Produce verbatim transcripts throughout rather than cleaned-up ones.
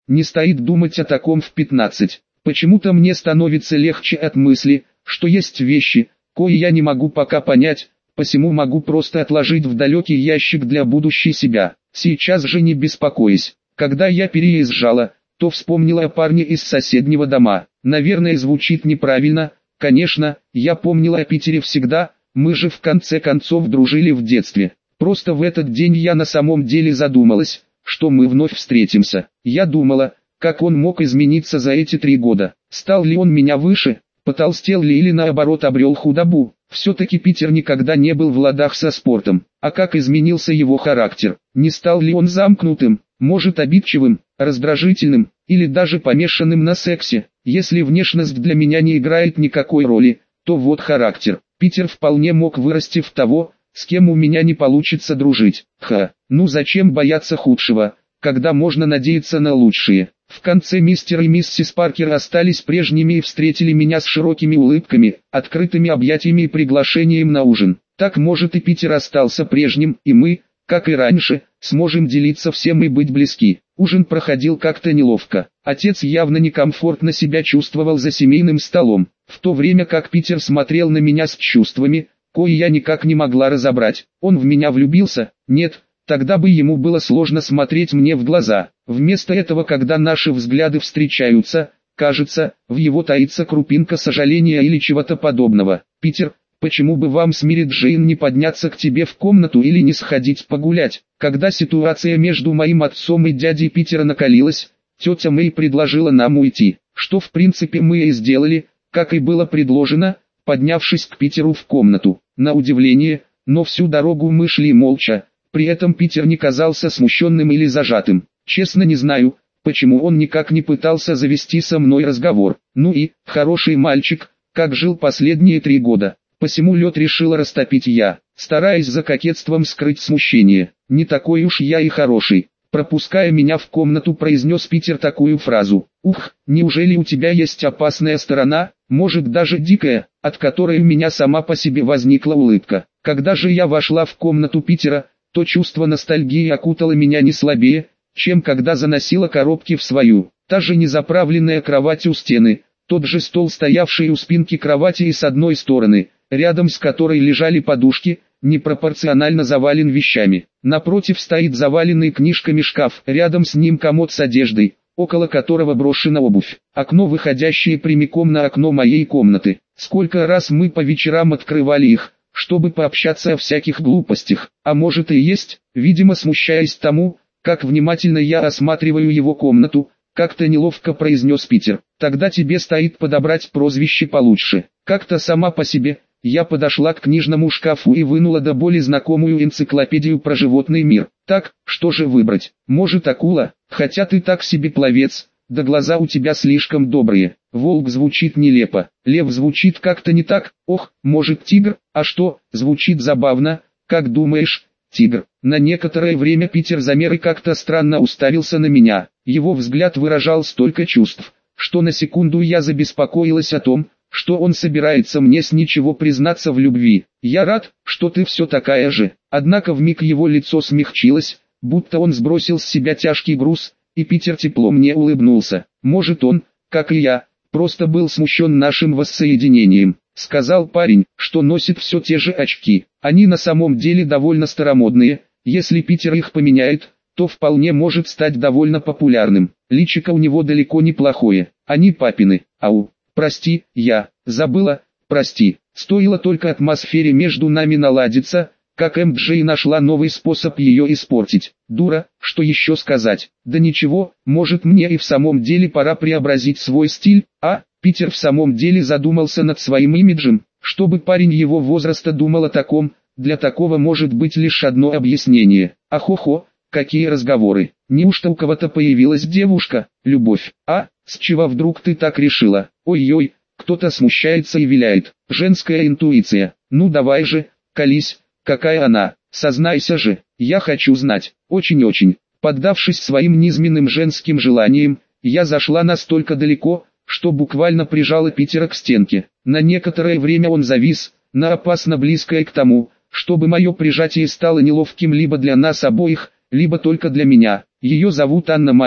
Не стоит думать о таком в пятнадцать. Почему-то мне становится легче от мысли, что есть вещи, кои я не могу пока понять, посему могу просто отложить в далекий ящик для будущей себя. Сейчас же не беспокоясь. Когда я переезжала, то вспомнила о парне из соседнего дома. Наверное, звучит неправильно. Конечно, я помнила о Питере всегда, мы же в конце концов дружили в детстве. Просто в этот день я на самом деле задумалась, что мы вновь встретимся. Я думала, как он мог измениться за эти три года. Стал ли он меня выше, потолстел ли или наоборот обрел худобу. Все-таки Питер никогда не был в ладах со спортом. А как изменился его характер? Не стал ли он замкнутым, может обидчивым, раздражительным, или даже помешанным на сексе? Если внешность для меня не играет никакой роли, то вот характер. Питер вполне мог вырасти в того, с кем у меня не получится дружить. Ха, ну зачем бояться худшего, когда можно надеяться на лучшее? В конце мистер и миссис Паркер остались прежними и встретили меня с широкими улыбками, открытыми объятиями и приглашением на ужин. Так может и Питер остался прежним, и мы, как и раньше, сможем делиться всем и быть близки. Ужин проходил как-то неловко. Отец явно некомфортно себя чувствовал за семейным столом, в то время как Питер смотрел на меня с чувствами, кои я никак не могла разобрать. Он в меня влюбился? Нет, тогда бы ему было сложно смотреть мне в глаза. Вместо этого, когда наши взгляды встречаются, кажется, в его таится крупинка сожаления или чего-то подобного. Питер, почему бы вам с Мэри Джейн не подняться к тебе в комнату или не сходить погулять? Когда ситуация между моим отцом и дядей Питера накалилась, тетя Мэй предложила нам уйти, что в принципе мы и сделали, как и было предложено, поднявшись к Питеру в комнату. На удивление, но всю дорогу мы шли молча, при этом Питер не казался смущенным или зажатым. Честно не знаю, почему он никак не пытался завести со мной разговор. Ну и, хороший мальчик, как жил последние три года. Посему лед решила растопить я, стараясь за кокетством скрыть смущение. Не такой уж я и хороший. Пропуская меня в комнату, произнес Питер такую фразу. Ух, неужели у тебя есть опасная сторона, может даже дикая, от которой у меня сама по себе возникла улыбка. Когда же я вошла в комнату Питера, то чувство ностальгии окутало меня не слабее, чем когда заносила коробки в свою. Та же незаправленная кровать у стены, тот же стол, стоявший у спинки кровати и с одной стороны, рядом с которой лежали подушки, непропорционально завален вещами. Напротив стоит заваленный книжками шкаф, рядом с ним комод с одеждой, около которого брошена обувь. Окно, выходящее прямиком на окно моей комнаты. Сколько раз мы по вечерам открывали их, чтобы пообщаться о всяких глупостях. А может и есть, видимо смущаясь тому, как внимательно я осматриваю его комнату, как-то неловко произнес Питер. Тогда тебе стоит подобрать прозвище получше. Как-то сама по себе, я подошла к книжному шкафу и вынула до боли знакомую энциклопедию про животный мир. Так, что же выбрать? Может акула, хотя ты так себе пловец, да глаза у тебя слишком добрые. Волк звучит нелепо, лев звучит как-то не так, ох, может тигр, а что, звучит забавно, как думаешь, тигр? На некоторое время Питер замер и как-то странно уставился на меня. Его взгляд выражал столько чувств, что на секунду я забеспокоилась о том, что он собирается мне с ничего признаться в любви. Я рад, что ты все такая же. Однако вмиг его лицо смягчилось, будто он сбросил с себя тяжкий груз, и Питер тепло мне улыбнулся. Может он, как и я, просто был смущен нашим воссоединением. Сказал парень, что носит все те же очки. Они на самом деле довольно старомодные, если Питер их поменяет, то вполне может стать довольно популярным. Личико у него далеко неплохое, они папины. Ау. Прости, я забыла, прости. Стоило только атмосфере между нами наладиться, как эм джей нашла новый способ ее испортить. Дура, что еще сказать? Да ничего, может мне и в самом деле пора преобразить свой стиль, а? Питер в самом деле задумался над своим имиджем. Чтобы парень его возраста думал о таком, для такого может быть лишь одно объяснение. Ахо-хо, какие разговоры. Неужто у кого-то появилась девушка, любовь? А, с чего вдруг ты так решила? Ой-ой, кто-то смущается и виляет. Женская интуиция. Ну давай же, колись, какая она, сознайся же, я хочу знать. Очень-очень. Поддавшись своим низменным женским желаниям, я зашла настолько далеко, что буквально прижала Питера к стенке. На некоторое время он завис, на опасно близкое к тому, чтобы мое прижатие стало неловким либо для нас обоих, либо только для меня. Ее зовут Анна Мари,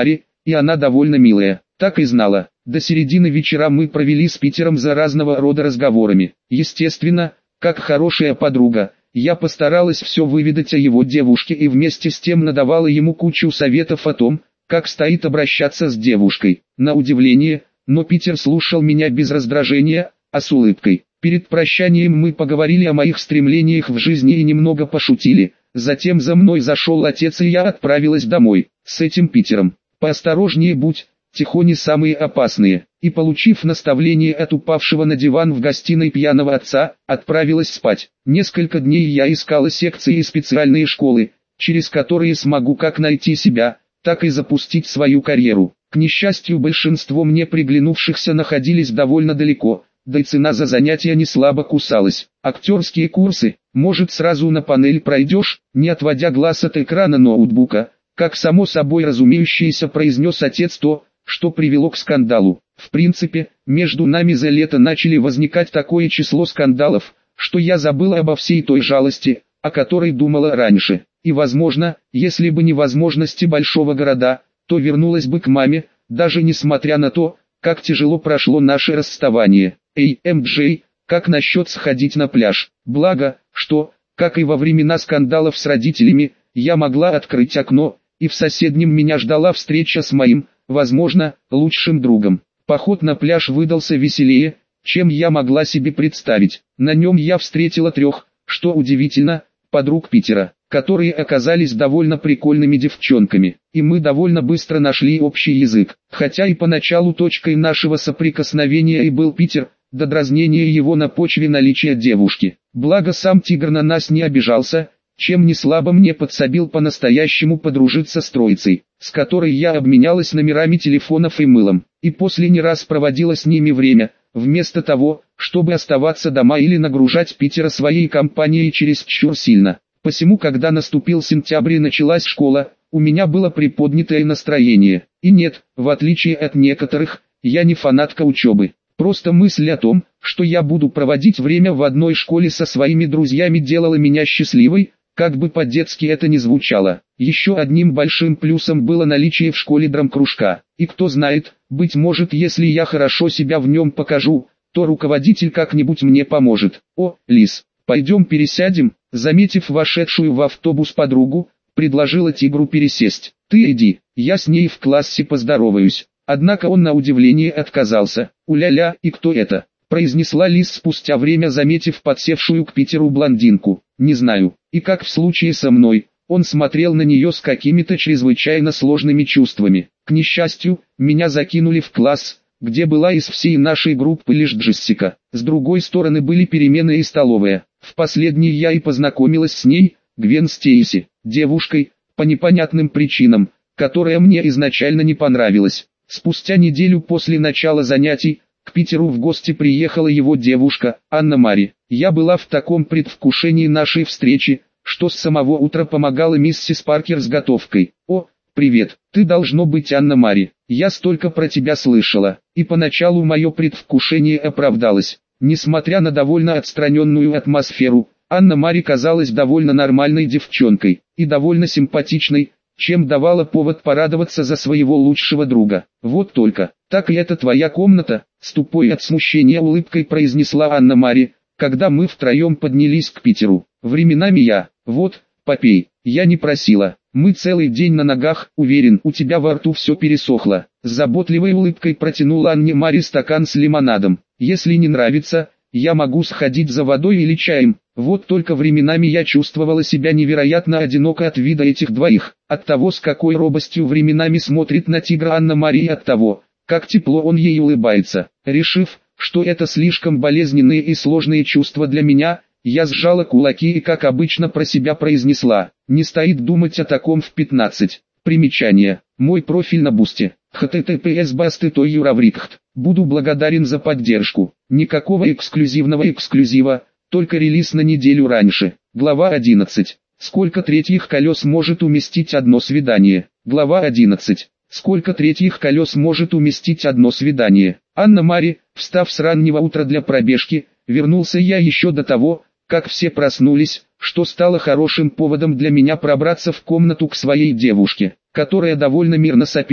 и она довольно милая. Так и знала. До середины вечера мы провели с Питером за разного рода разговорами. Естественно, как хорошая подруга, я постаралась все выведать о его девушке и вместе с тем надавала ему кучу советов о том, как стоит обращаться с девушкой. На удивление, но Питер слушал меня без раздражения, а с улыбкой. Перед прощанием мы поговорили о моих стремлениях в жизни и немного пошутили. Затем за мной зашел отец и я отправилась домой. С этим Питером поосторожнее будь, тихони самые опасные. И получив наставление от упавшего на диван в гостиной пьяного отца, отправилась спать. Несколько дней я искала секции и специальные школы, через которые смогу как найти себя, так и запустить свою карьеру. К несчастью, большинство мне приглянувшихся находились довольно далеко, да и цена за занятия не слабо кусалась. Актерские курсы, может, сразу на панель пройдешь, не отводя глаз от экрана ноутбука, как само собой разумеющееся произнес отец то, что привело к скандалу. В принципе, между нами за лето начали возникать такое число скандалов, что я забыла обо всей той жалости, о которой думала раньше. И возможно, если бы не возможности большого города, то вернулась бы к маме, даже несмотря на то, как тяжело прошло наше расставание. Эй, эм джей, как насчет сходить на пляж? Благо, что, как и во времена скандалов с родителями, я могла открыть окно, и в соседнем меня ждала встреча с моим, возможно, лучшим другом. Поход на пляж выдался веселее, чем я могла себе представить. На нем я встретила трех, что удивительно, подруг Питера, которые оказались довольно прикольными девчонками, и мы довольно быстро нашли общий язык. Хотя и поначалу точкой нашего соприкосновения и был Питер, до дразнения его на почве наличия девушки. Благо сам тигр на нас не обижался, чем не слабо мне подсобил по-настоящему подружиться с троицей, с которой я обменялась номерами телефонов и мылом, и после не раз проводила с ними время, вместо того, чтобы оставаться дома или нагружать Питера своей компанией чересчур сильно. Посему, когда наступил сентябрь и началась школа, у меня было приподнятое настроение. И нет, в отличие от некоторых, я не фанатка учебы. Просто мысль о том, что я буду проводить время в одной школе со своими друзьями, делала меня счастливой, как бы по-детски это ни звучало. Еще одним большим плюсом было наличие в школе драмкружка. И кто знает, быть может, если я хорошо себя в нем покажу, то руководитель как-нибудь мне поможет. О, Лис, пойдем пересядем? Заметив вошедшую в автобус подругу, предложила тигру пересесть. Ты иди, я с ней в классе поздороваюсь. Однако он на удивление отказался. «Уля-ля, и кто это?» – произнесла Лис спустя время, заметив подсевшую к Питеру блондинку. «Не знаю». И как в случае со мной, он смотрел на нее с какими-то чрезвычайно сложными чувствами. К несчастью, меня закинули в класс, где была из всей нашей группы лишь Джессика. С другой стороны были перемены и столовая. В последней я и познакомилась с ней, Гвен Стейси, девушкой, по непонятным причинам, которая мне изначально не понравилась. Спустя неделю после начала занятий, к Питеру в гости приехала его девушка, Анна-Мари. Я была в таком предвкушении нашей встречи, что с самого утра помогала миссис Паркер с готовкой. «О, привет, ты должно быть Анна-Мари, я столько про тебя слышала». И поначалу мое предвкушение оправдалось. Несмотря на довольно отстраненную атмосферу, Анна-Мари казалась довольно нормальной девчонкой, и довольно симпатичной, чем давала повод порадоваться за своего лучшего друга. «Вот только, так и это твоя комната?» — с тупой от смущения улыбкой произнесла Анна-Мари, когда мы втроем поднялись к Питеру. «Временами я, вот, попей, я не просила, мы целый день на ногах, уверен, у тебя во рту все пересохло». С заботливой улыбкой протянула Анне-Мари стакан с лимонадом. «Если не нравится, я могу сходить за водой или чаем». Вот только временами я чувствовала себя невероятно одиноко от вида этих двоих, от того, с какой робостью временами смотрит на тигра Анна-Мари, и от того, как тепло он ей улыбается. Решив, что это слишком болезненные и сложные чувства для меня, я сжала кулаки и, как обычно, про себя произнесла: «Не стоит думать о таком в пятнадцать. Примечание. Мой профиль на Бусти. эйч ти ти пи эс басты точка юраврикхт. Буду благодарен за поддержку. Никакого эксклюзивного эксклюзива, только релиз на неделю раньше». Глава одиннадцать. Сколько третьих колес может уместить одно свидание? Глава одиннадцать. Сколько третьих колес может уместить одно свидание? Анна-Мари, встав с раннего утра для пробежки, вернулся я еще до того, как все проснулись, что стало хорошим поводом для меня пробраться в комнату к своей девушке, которая довольно мирно сопела,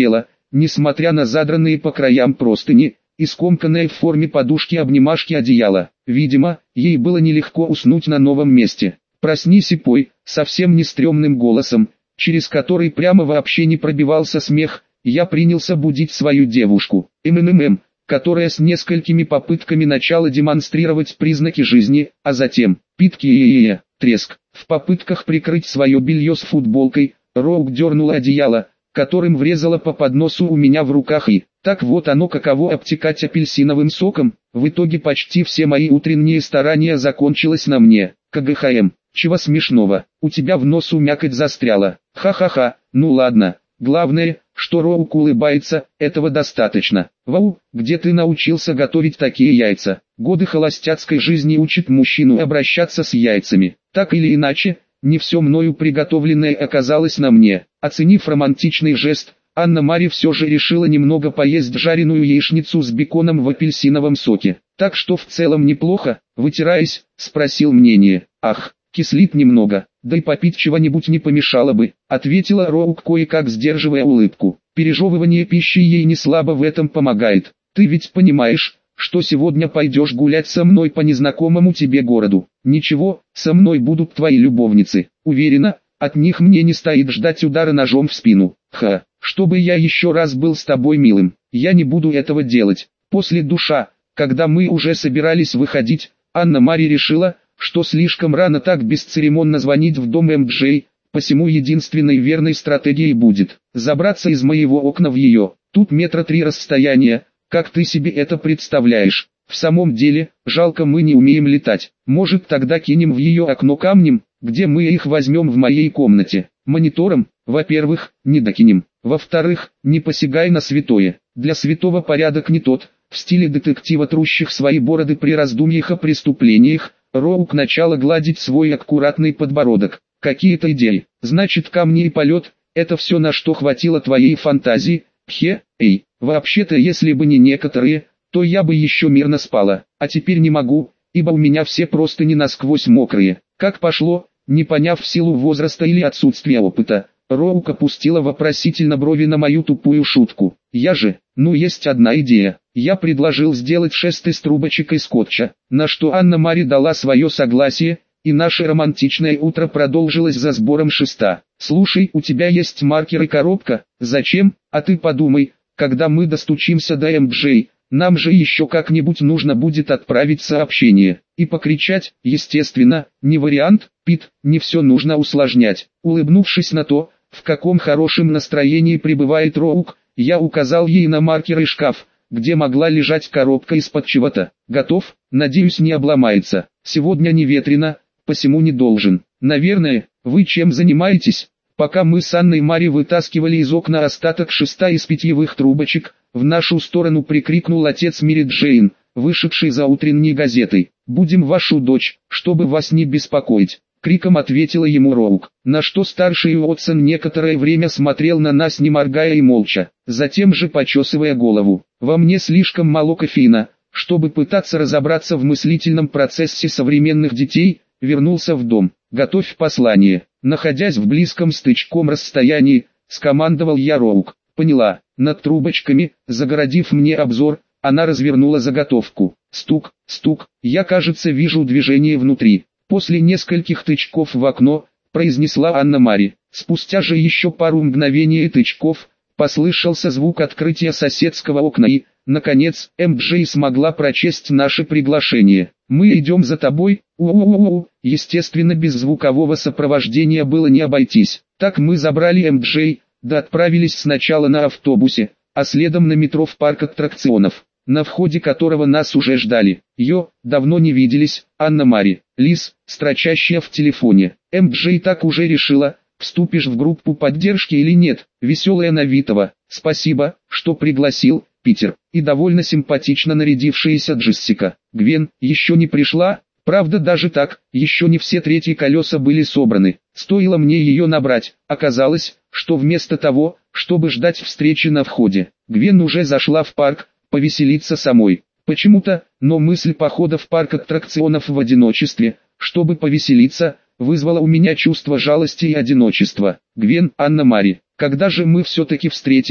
несмотря на задранные по краям простыни, и скомканное в форме подушки-обнимашки одеяло. Видимо, ей было нелегко уснуть на новом месте. «Проснись и пой», совсем не стрёмным голосом, через который прямо вообще не пробивался смех, я принялся будить свою девушку. МММ, которая с несколькими попытками начала демонстрировать признаки жизни, а затем, питки и треск. В попытках прикрыть свое белье с футболкой, Роук дернула одеяло, которым врезала по подносу у меня в руках и, так вот оно каково обтекать апельсиновым соком, в итоге почти все мои утренние старания закончилось на мне. КГХМ, чего смешного, у тебя в носу мякоть застряла, ха-ха-ха, ну ладно, главное, что Роук улыбается, этого достаточно. Вау, где ты научился готовить такие яйца? Годы холостяцкой жизни учат мужчину обращаться с яйцами. Так или иначе, не все мною приготовленное оказалось на мне. Оценив романтичный жест, Анна-Мари все же решила немного поесть жареную яичницу с беконом в апельсиновом соке. Так что в целом неплохо, вытираясь, спросил мнение. Ах, кислит немного, да и попить чего-нибудь не помешало бы, ответила Роук, кое-как сдерживая улыбку. Пережевывание пищи ей не слабо в этом помогает. Ты ведь понимаешь, что сегодня пойдешь гулять со мной по незнакомому тебе городу. Ничего, со мной будут твои любовницы. Уверена, от них мне не стоит ждать удара ножом в спину. Ха, чтобы я еще раз был с тобой милым, я не буду этого делать. После душа, когда мы уже собирались выходить, Анна-Мари решила, что слишком рано так бесцеремонно звонить в дом эм джей, посему единственной верной стратегией будет забраться из моего окна в ее. Тут метра три расстояния, как ты себе это представляешь? В самом деле, жалко мы не умеем летать. Может тогда кинем в ее окно камнем, где мы их возьмем в моей комнате. Монитором, во-первых, не докинем. Во-вторых, не посягай на святое. Для святого порядок не тот. В стиле детектива, трущих свои бороды при раздумьях о преступлениях, Роук начала гладить свой аккуратный подбородок. Какие-то идеи. Значит, камни и полет, это все, на что хватило твоей фантазии? Пхе, эй, вообще-то если бы не некоторые, то я бы еще мирно спала. А теперь не могу, ибо у меня все простыни насквозь мокрые. Как пошло, не поняв в силу возраста или отсутствия опыта, Роук опустила вопросительно брови на мою тупую шутку. Я же, ну есть одна идея. Я предложил сделать шест из трубочек и скотча, на что Анна-Мари дала свое согласие, и наше романтичное утро продолжилось за сбором шеста. Слушай, у тебя есть маркер и коробка? Зачем? А ты подумай, когда мы достучимся до эм джей, нам же еще как-нибудь нужно будет отправить сообщение. И покричать, естественно, не вариант, Пит, не все нужно усложнять. Улыбнувшись на то, в каком хорошем настроении пребывает Роук, я указал ей на маркер и шкаф, где могла лежать коробка из-под чего-то. Готов? Надеюсь, не обломается. Сегодня не ветрено, посему не должен. Наверное, вы чем занимаетесь? Пока мы с Анной-Мари вытаскивали из окна остаток шеста из питьевых трубочек, в нашу сторону прикрикнул отец Мэри Джейн, вышедший за утренней газетой. «Будем вашу дочь, чтобы вас не беспокоить», — криком ответила ему Роук. На что старший Уотсон некоторое время смотрел на нас, не моргая и молча, затем же почесывая голову. «Во мне слишком мало кофеина, чтобы пытаться разобраться в мыслительном процессе современных детей», — вернулся в дом. «Готовь послание». Находясь в близком стычком расстоянии, скомандовал я Роук. «Поняла». Над трубочками, загородив мне обзор, она развернула заготовку. Стук, стук, я, кажется, вижу движение внутри. После нескольких тычков в окно, произнесла Анна-Мари. Спустя же еще пару мгновений и тычков, послышался звук открытия соседского окна и, наконец, эм джей смогла прочесть наше приглашение. «Мы идем за тобой, у-у-у-у». Естественно, без звукового сопровождения было не обойтись. Так мы забрали эм джей, да отправились сначала на автобусе, а следом на метро в парк аттракционов, на входе которого нас уже ждали. Йо, давно не виделись, Анна-Мари. Лиз, строчащая в телефоне. эм джей так уже решила, вступишь в группу поддержки или нет. Веселая Новитова. Спасибо, что пригласил, Питер. И довольно симпатично нарядившаяся Джессика. Гвен, еще не пришла? Правда, даже так, еще не все третьи колеса были собраны. Стоило мне ее набрать, оказалось, что вместо того, чтобы ждать встречи на входе, Гвен уже зашла в парк, повеселиться самой. Почему-то, но мысль похода в парк аттракционов в одиночестве, чтобы повеселиться, вызвала у меня чувство жалости и одиночества. Гвен, Анна-Мари, когда же мы все-таки встретились,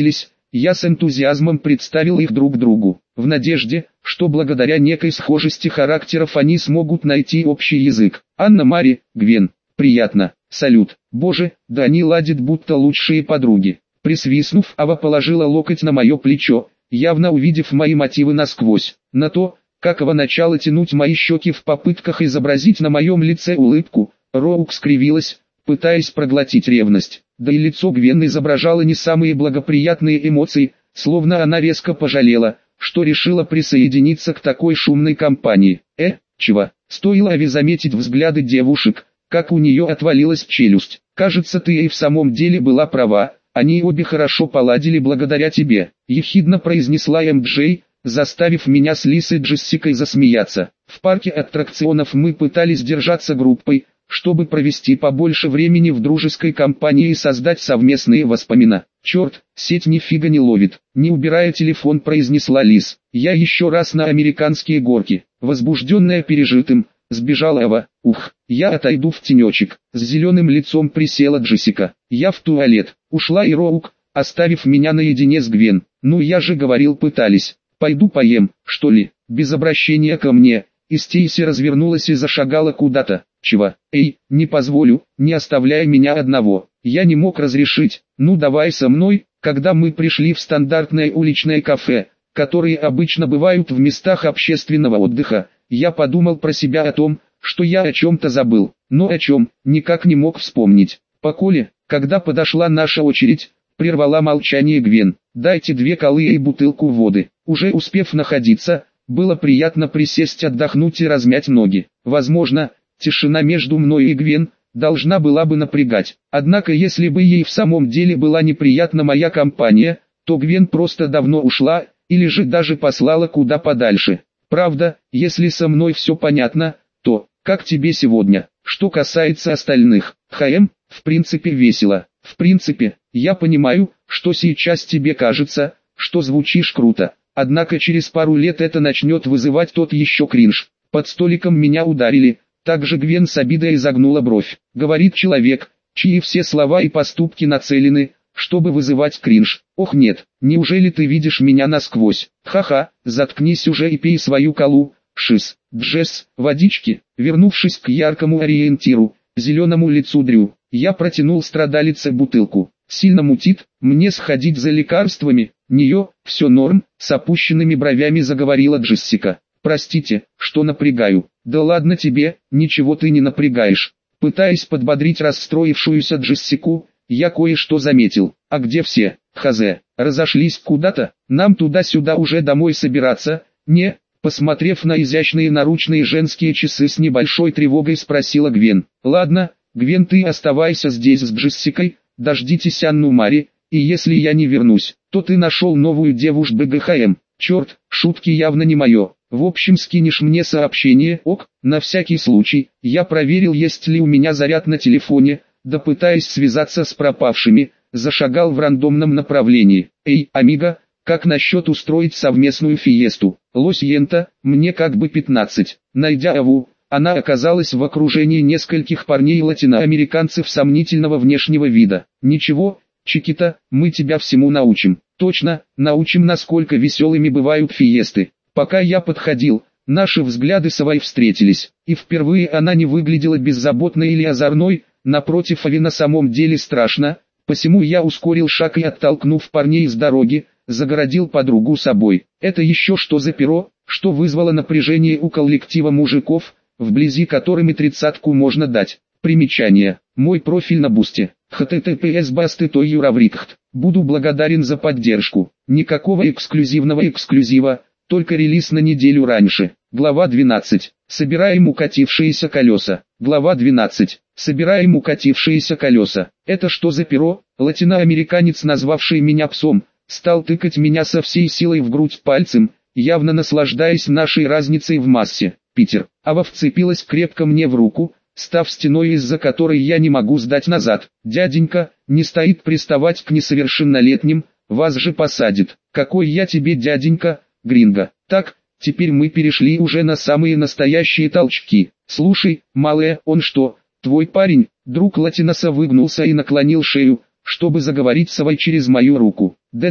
Я с энтузиазмом представил их друг другу, в надежде, что благодаря некой схожести характеров они смогут найти общий язык. Анна-Мари, Гвен, приятно, салют. Боже, да они ладят будто лучшие подруги. Присвистнув, Ава положила локоть на мое плечо, явно увидев мои мотивы насквозь. На то, как Ава начала тянуть мои щеки в попытках изобразить на моем лице улыбку, Роук скривилась, пытаясь проглотить ревность. Да и лицо Гвен изображало не самые благоприятные эмоции, словно она резко пожалела, что решила присоединиться к такой шумной компании. Э, чего? Стоило Аве заметить взгляды девушек, как у нее отвалилась челюсть. Кажется, ты и в самом деле была права, они обе хорошо поладили благодаря тебе, ехидно произнесла эм джей, заставив меня с Лисой Джессикой засмеяться. В парке аттракционов мы пытались держаться группой, чтобы провести побольше времени в дружеской компании и создать совместные воспоминания. «Черт, сеть нифига не ловит», — не убирая телефон, произнесла Лис. «Я еще раз на американские горки». Возбужденная пережитым, сбежала Ава. «Ух, я отойду в тенечек». С зеленым лицом присела Джессика. «Я в туалет». Ушла и Роук, оставив меня наедине с Гвен. «Ну я же говорил, пытались. Пойду поем, что ли?» Без обращения ко мне, и Стейси развернулась и зашагала куда-то. «Чего? Эй, не позволю, не оставляй меня одного». Я не мог разрешить. «Ну давай со мной». Когда мы пришли в стандартное уличное кафе, которые обычно бывают в местах общественного отдыха, я подумал про себя о том, что я о чем-то забыл, но о чем, никак не мог вспомнить. По Коле, когда подошла наша очередь, прервала молчание Гвен. «Дайте две колы и бутылку воды». Уже успев находиться, было приятно присесть, отдохнуть и размять ноги. Возможно, тишина между мной и Гвен должна была бы напрягать. Однако если бы ей в самом деле была неприятна моя компания, то Гвен просто давно ушла, или же даже послала куда подальше. Правда, если со мной все понятно, то, как тебе сегодня? Что касается остальных, ХМ, в принципе весело. В принципе, я понимаю, что сейчас тебе кажется, что звучишь круто. Однако через пару лет это начнет вызывать тот еще кринж. Под столиком меня ударили. Также Гвен с обидой изогнула бровь. Говорит человек, чьи все слова и поступки нацелены, чтобы вызывать кринж. Ох нет, неужели ты видишь меня насквозь? Ха-ха, заткнись уже и пей свою колу. Шиз, Джесс, водички. Вернувшись к яркому ориентиру, зеленому лицу Дрю, я протянул страдалице бутылку. Сильно мутит, мне сходить за лекарствами? Нее, все норм, с опущенными бровями заговорила Джессика. Простите, что напрягаю. Да ладно тебе, ничего ты не напрягаешь. Пытаясь подбодрить расстроившуюся Джессику, я кое-что заметил. А где все? Хазе, разошлись куда-то? Нам туда-сюда уже домой собираться? Не? Посмотрев на изящные наручные женские часы с небольшой тревогой, спросила Гвен. Ладно, Гвен, ты оставайся здесь с Джессикой, дождитесь Анну-Мари, и если я не вернусь, то ты нашел новую девушку БГХМ. Черт, шутки явно не мое. В общем, скинешь мне сообщение, ок, на всякий случай. Я проверил, есть ли у меня заряд на телефоне, да пытаясь связаться с пропавшими, зашагал в рандомном направлении. Эй, амиго, как насчет устроить совместную фиесту? Лосьента, мне как бы пятнадцать. Найдя Аву, она оказалась в окружении нескольких парней-латиноамериканцев сомнительного внешнего вида. Ничего, Чикита, мы тебя всему научим. Точно, научим, насколько веселыми бывают фиесты. Пока я подходил, наши взгляды с Авой встретились, и впервые она не выглядела беззаботной или озорной, напротив, Аве на самом деле страшно, посему я ускорил шаг и, оттолкнув парней с дороги, загородил подругу собой. Это еще что за перо, что вызвало напряжение у коллектива мужиков, вблизи которыми тридцатку можно дать. Примечание. Мой профиль на Бусте. https басты той юраврикхт. Буду благодарен за поддержку. Никакого эксклюзивного эксклюзива, только релиз на неделю раньше. Глава двенадцать. Собираем укатившиеся колеса. Глава двенадцать. Собираем укатившиеся колеса. Это что за перо? Латиноамериканец, назвавший меня псом, стал тыкать меня со всей силой в грудь пальцем, явно наслаждаясь нашей разницей в массе. Питер. Ава вцепилась крепко мне в руку, став стеной, из-за которой я не могу сдать назад. Дяденька, не стоит приставать к несовершеннолетним, вас же посадит. Какой я тебе дяденька, Гринго. Так, теперь мы перешли уже на самые настоящие толчки. Слушай, малая, он что, твой парень? Друг Латиноса выгнулся и наклонил шею, чтобы заговорить с Авой через мою руку. Да-да,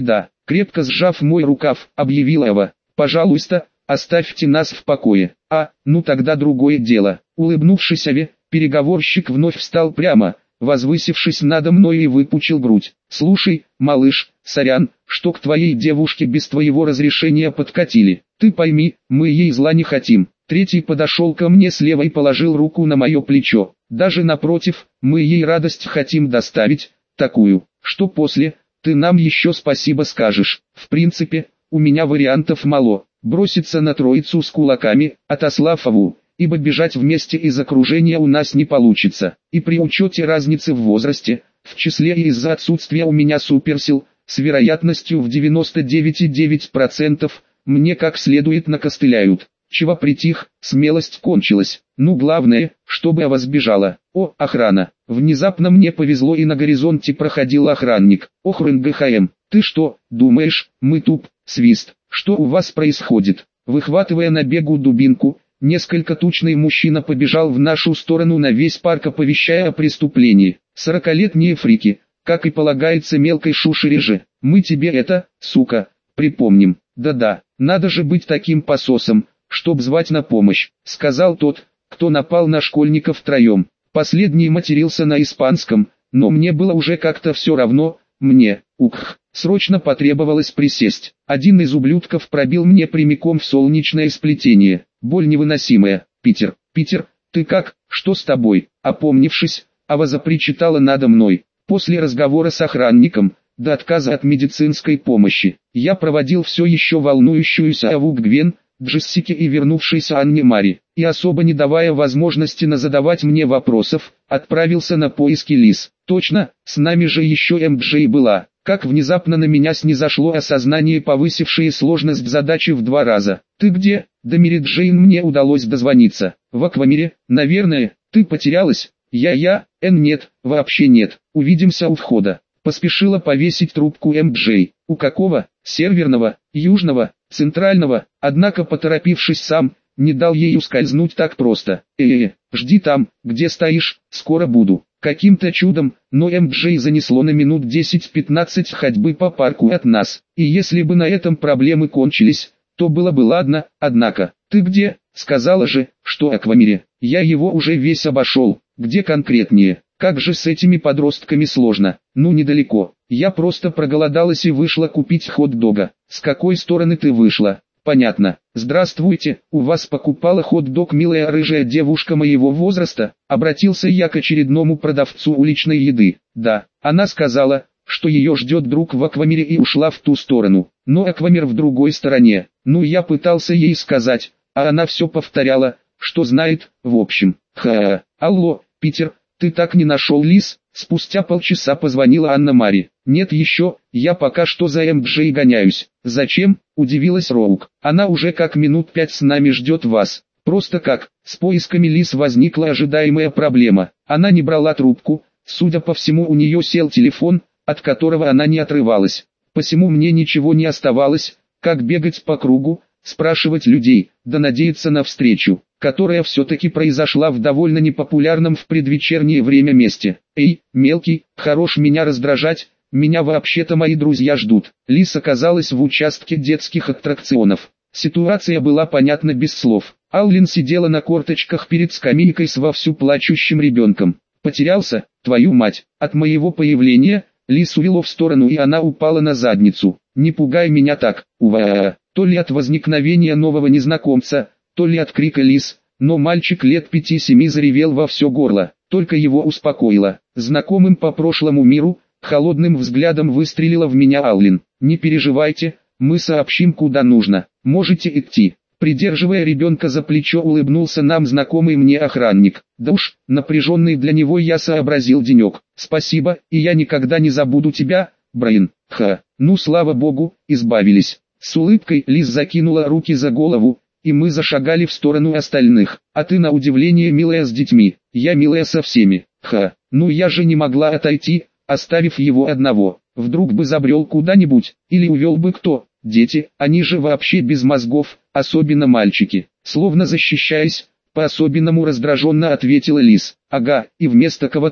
крепко сжав мой рукав, объявила Ава. «Пожалуйста, оставьте нас в покое». «А, ну тогда другое дело». Улыбнувшись Аве, переговорщик вновь встал прямо, возвысившись надо мной и выпучил грудь. «Слушай, малыш, сорян, что к твоей девушке без твоего разрешения подкатили. Ты пойми, мы ей зла не хотим». Третий подошел ко мне слева и положил руку на мое плечо. «Даже напротив, мы ей радость хотим доставить, такую, что после, ты нам еще спасибо скажешь. В принципе, у меня вариантов мало. Броситься на троицу с кулаками, отослав Аву, ибо бежать вместе из окружения у нас не получится. И при учете разницы в возрасте, в числе и из-за отсутствия у меня суперсил, с вероятностью в девяносто девять целых девять десятых процента, мне как следует накостыляют». Чего притих, смелость кончилась. Ну главное, чтобы Ава сбежала. О, охрана. Внезапно мне повезло и на горизонте проходил охранник. Ох, РНГХМ, ты что, думаешь, мы туп, свист, что у вас происходит? Выхватывая на бегу дубинку, несколько тучный мужчина побежал в нашу сторону на весь парк, оповещая о преступлении. Сорокалетние фрики, как и полагается мелкой шушере же. Мы тебе это, сука, припомним. Да-да, надо же быть таким пососом, чтоб звать на помощь, сказал тот, кто напал на школьников втроем. Последний матерился на испанском, но мне было уже как-то все равно, мне, ух, срочно потребовалось присесть. Один из ублюдков пробил мне прямиком в солнечное сплетение. Боль невыносимая. «Питер, Питер, ты как, что с тобой?» Опомнившись, Ава запричитала надо мной. После разговора с охранником, до отказа от медицинской помощи, я проводил все еще волнующуюся Аву к Гвен, Джессике и вернувшейся Анне Мари, и особо не давая возможности назадавать мне вопросов, отправился на поиски Лиз. Точно, с нами же еще эм джей была. Как внезапно на меня снизошло осознание, повысившее сложность задачи в два раза. «Ты где?» До Мэри Джейн мне удалось дозвониться. «В Аквамире, наверное, ты потерялась?» «Я-я, Эн нет, вообще нет, увидимся у входа». Поспешила повесить трубку эм джей. «У какого? Северного, южного, центрального?» Однако, поторопившись сам, не дал ей ускользнуть так просто. «Э-э, жди там, где стоишь, скоро буду». Каким-то чудом, но эм джей занесло на минут десять-пятнадцать ходьбы по парку от нас. И если бы на этом проблемы кончились, то было бы ладно. Однако, «Ты где?» «Сказала же, что Аквамире. Я его уже весь обошел. Где конкретнее?» «Как же с этими подростками сложно?» «Ну недалеко. Я просто проголодалась и вышла купить хот-дога». «С какой стороны ты вышла?» «Понятно. Здравствуйте, у вас покупала хот-дог милая рыжая девушка моего возраста?» Обратился я к очередному продавцу уличной еды. «Да». Она сказала, что ее ждет друг в Аквамире, и ушла в ту сторону. Но Аквамир в другой стороне. Ну я пытался ей сказать, а она все повторяла, что знает, в общем. Ха-ха. «Алло, Питер, ты так не нашел Лиз?» Спустя полчаса позвонила Анна Мари. «Нет еще, я пока что за эм джей гоняюсь». «Зачем?» – удивилась Роук. «Она уже как минут пять с нами ждет вас». «Просто как?» С поисками Лиз возникла ожидаемая проблема. Она не брала трубку, судя по всему у нее сел телефон, от которого она не отрывалась. Посему мне ничего не оставалось, как бегать по кругу, спрашивать людей, да надеяться на встречу, которая все-таки произошла в довольно непопулярном в предвечернее время месте. «Эй, мелкий, хорош меня раздражать, меня вообще-то мои друзья ждут». Лиз оказалась в участке детских аттракционов. Ситуация была понятна без слов. Аллин сидела на корточках перед скамейкой с вовсю плачущим ребенком. «Потерялся, твою мать!» От моего появления Лиз увело в сторону, и она упала на задницу. «Не пугай меня так, ува!» То ли от возникновения нового незнакомца, то ли от крика Лиз, но мальчик лет пяти-семи заревел во все горло. Только его успокоило. Знакомым по прошлому миру, холодным взглядом выстрелила в меня Аллин. «Не переживайте, мы сообщим, куда нужно. Можете идти». Придерживая ребенка за плечо, улыбнулся нам знакомый мне охранник. «Да уж, напряженный для него я сообразил денек. Спасибо, и я никогда не забуду тебя, Брайан». «Ха, ну слава богу, избавились». С улыбкой Лиз закинула руки за голову, и мы зашагали в сторону остальных. «А ты на удивление милая с детьми». «Я милая со всеми». «Ха, ну я же не могла отойти, оставив его одного. Вдруг бы забрел куда-нибудь, или увел бы кто. Дети, они же вообще без мозгов, особенно мальчики». Словно защищаясь, по-особенному раздраженно ответила Лиз. «Ага, и вместо кого-то,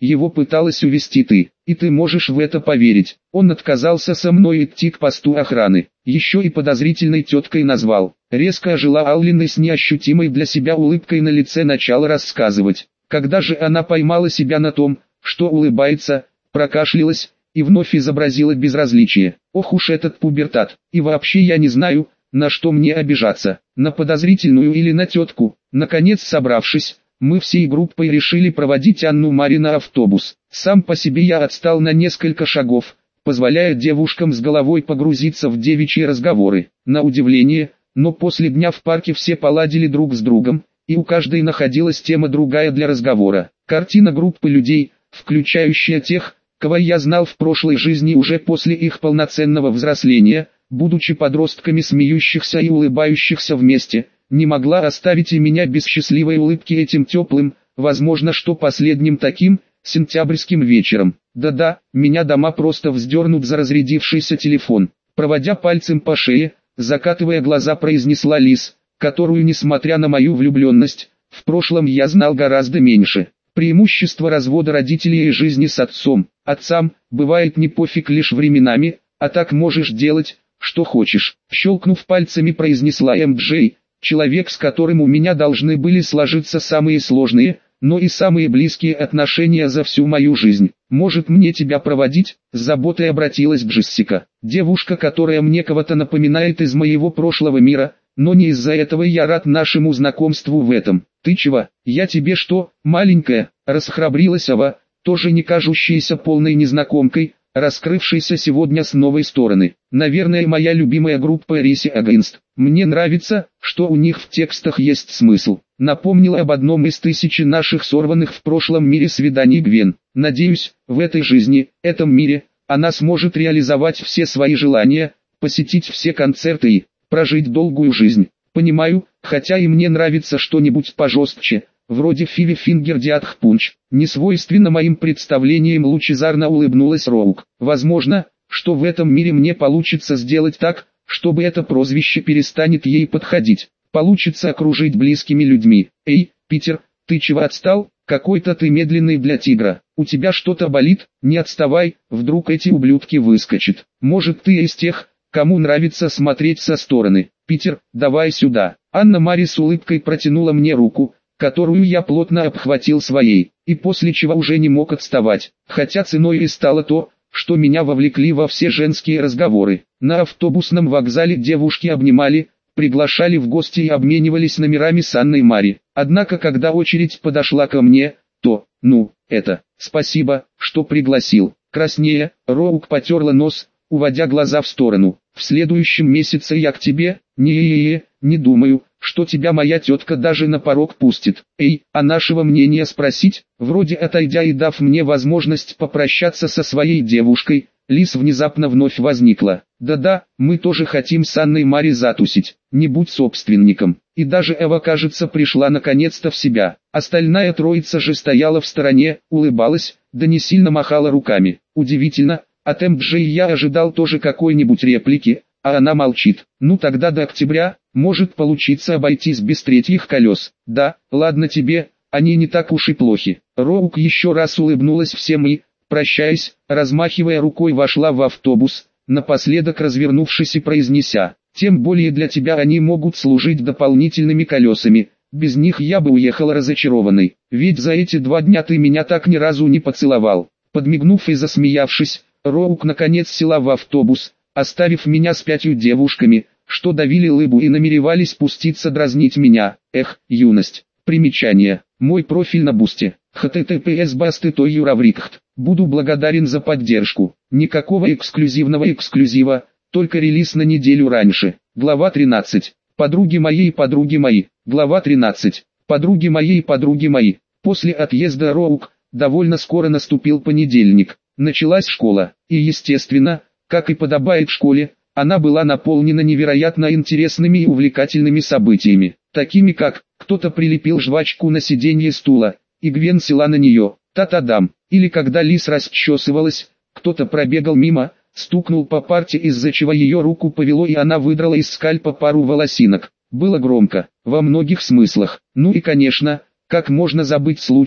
его пыталась увести ты, и ты можешь в это поверить. Он отказался со мной идти к посту охраны, еще и подозрительной теткой назвал. Резко ожила Аллин и с неощутимой для себя улыбкой на лице начала рассказывать. Когда же она поймала себя на том, что улыбается, прокашлялась и вновь изобразила безразличие. Ох уж этот пубертат, и вообще я не знаю, на что мне обижаться, на подозрительную или на тетку. Наконец собравшись, мы всей группой решили проводить Анну-Мари на автобус. Сам по себе я отстал на несколько шагов, позволяя девушкам с головой погрузиться в девичьи разговоры. На удивление, но после дня в парке все поладили друг с другом, и у каждой находилась тема другая для разговора. Картина группы людей, включающая тех, кого я знал в прошлой жизни уже после их полноценного взросления, будучи подростками смеющихся и улыбающихся вместе, не могла оставить и меня без счастливой улыбки этим теплым, возможно, что последним таким, сентябрьским вечером. Да-да, меня дома просто вздернут за разрядившийся телефон. Проводя пальцем по шее, закатывая глаза, произнесла Лиз, которую, несмотря на мою влюбленность, в прошлом я знал гораздо меньше. Преимущество развода родителей и жизни с отцом. Отцам, бывает, не пофиг лишь временами, а так можешь делать, что хочешь. Щелкнув пальцами, произнесла эм джей, человек, с которым у меня должны были сложиться самые сложные, но и самые близкие отношения за всю мою жизнь. Может мне тебя проводить? С заботой обратилась Джессика. Девушка, которая мне кого-то напоминает из моего прошлого мира, но не из-за этого я рад нашему знакомству в этом. Ты чего? Я тебе что, маленькая? Расхрабрилась Ава, тоже не кажущаяся полной незнакомкой, раскрывшейся сегодня с новой стороны. Наверное, моя любимая группа Риси Against. Мне нравится, что у них в текстах есть смысл. Напомнила об одном из тысячи наших сорванных в прошлом мире свиданий Гвен. Надеюсь, в этой жизни, этом мире, она сможет реализовать все свои желания, посетить все концерты и прожить долгую жизнь. Понимаю, хотя и мне нравится что-нибудь пожестче, вроде Фиви Фингер Диатх Пунч. Несвойственно моим представлениям лучезарно улыбнулась Роук. Возможно, что в этом мире мне получится сделать так, чтобы это прозвище перестанет ей подходить. Получится окружить близкими людьми. Эй, Питер, ты чего отстал? Какой-то ты медленный для тигра. У тебя что-то болит? Не отставай, вдруг эти ублюдки выскочат. Может, ты из тех, кому нравится смотреть со стороны. Питер, давай сюда. Анна-Мари с улыбкой протянула мне руку, которую я плотно обхватил своей, и после чего уже не мог отставать. Хотя ценой и стало то, что меня вовлекли во все женские разговоры. На автобусном вокзале девушки обнимали, приглашали в гости и обменивались номерами с Анной-Мари. Однако когда очередь подошла ко мне, то, ну, это, спасибо, что пригласил. Краснея, Роук потерла нос, уводя глаза в сторону. В следующем месяце я к тебе, не-е-е, не думаю, что тебя моя тетка даже на порог пустит. Эй, а нашего мнения спросить? Вроде отойдя и дав мне возможность попрощаться со своей девушкой, Лиз внезапно вновь возникла. Да-да, мы тоже хотим с Анной-Мари затусить, не будь собственником. И даже Эва, кажется, пришла наконец-то в себя. Остальная троица же стояла в стороне, улыбалась, да не сильно махала руками. Удивительно, от эм джей я ожидал тоже какой-нибудь реплики, а она молчит. Ну тогда до октября, может получиться обойтись без третьих колес. Да, ладно тебе, они не так уж и плохи. Роук еще раз улыбнулась всем и, прощаясь, размахивая рукой, вошла в автобус, напоследок развернувшись и произнеся: «Тем более для тебя они могут служить дополнительными колесами, без них я бы уехал разочарованный, ведь за эти два дня ты меня так ни разу не поцеловал». Подмигнув и засмеявшись, Роук наконец села в автобус, оставив меня с пятью девушками, что давили лыбу и намеревались спуститься дразнить меня. Эх, юность. Примечание. Мой профиль на Бусте. эйч ти ти пи эс басты той юраврикхт. Буду благодарен за поддержку. Никакого эксклюзивного эксклюзива, только релиз на неделю раньше. Глава тринадцать. Подруги мои и подруги мои. Глава тринадцать. Подруги мои и подруги мои. После отъезда Роук, довольно скоро наступил понедельник. Началась школа, и естественно, как и подобает школе, она была наполнена невероятно интересными и увлекательными событиями, такими как, кто-то прилепил жвачку на сиденье стула, и Гвен села на нее, та-та-дам, или когда Лиз расчесывалась, кто-то пробегал мимо, стукнул по парте, из-за чего ее руку повело и она выдрала из скальпа пару волосинок. Было громко, во многих смыслах. Ну и конечно, как можно забыть случай,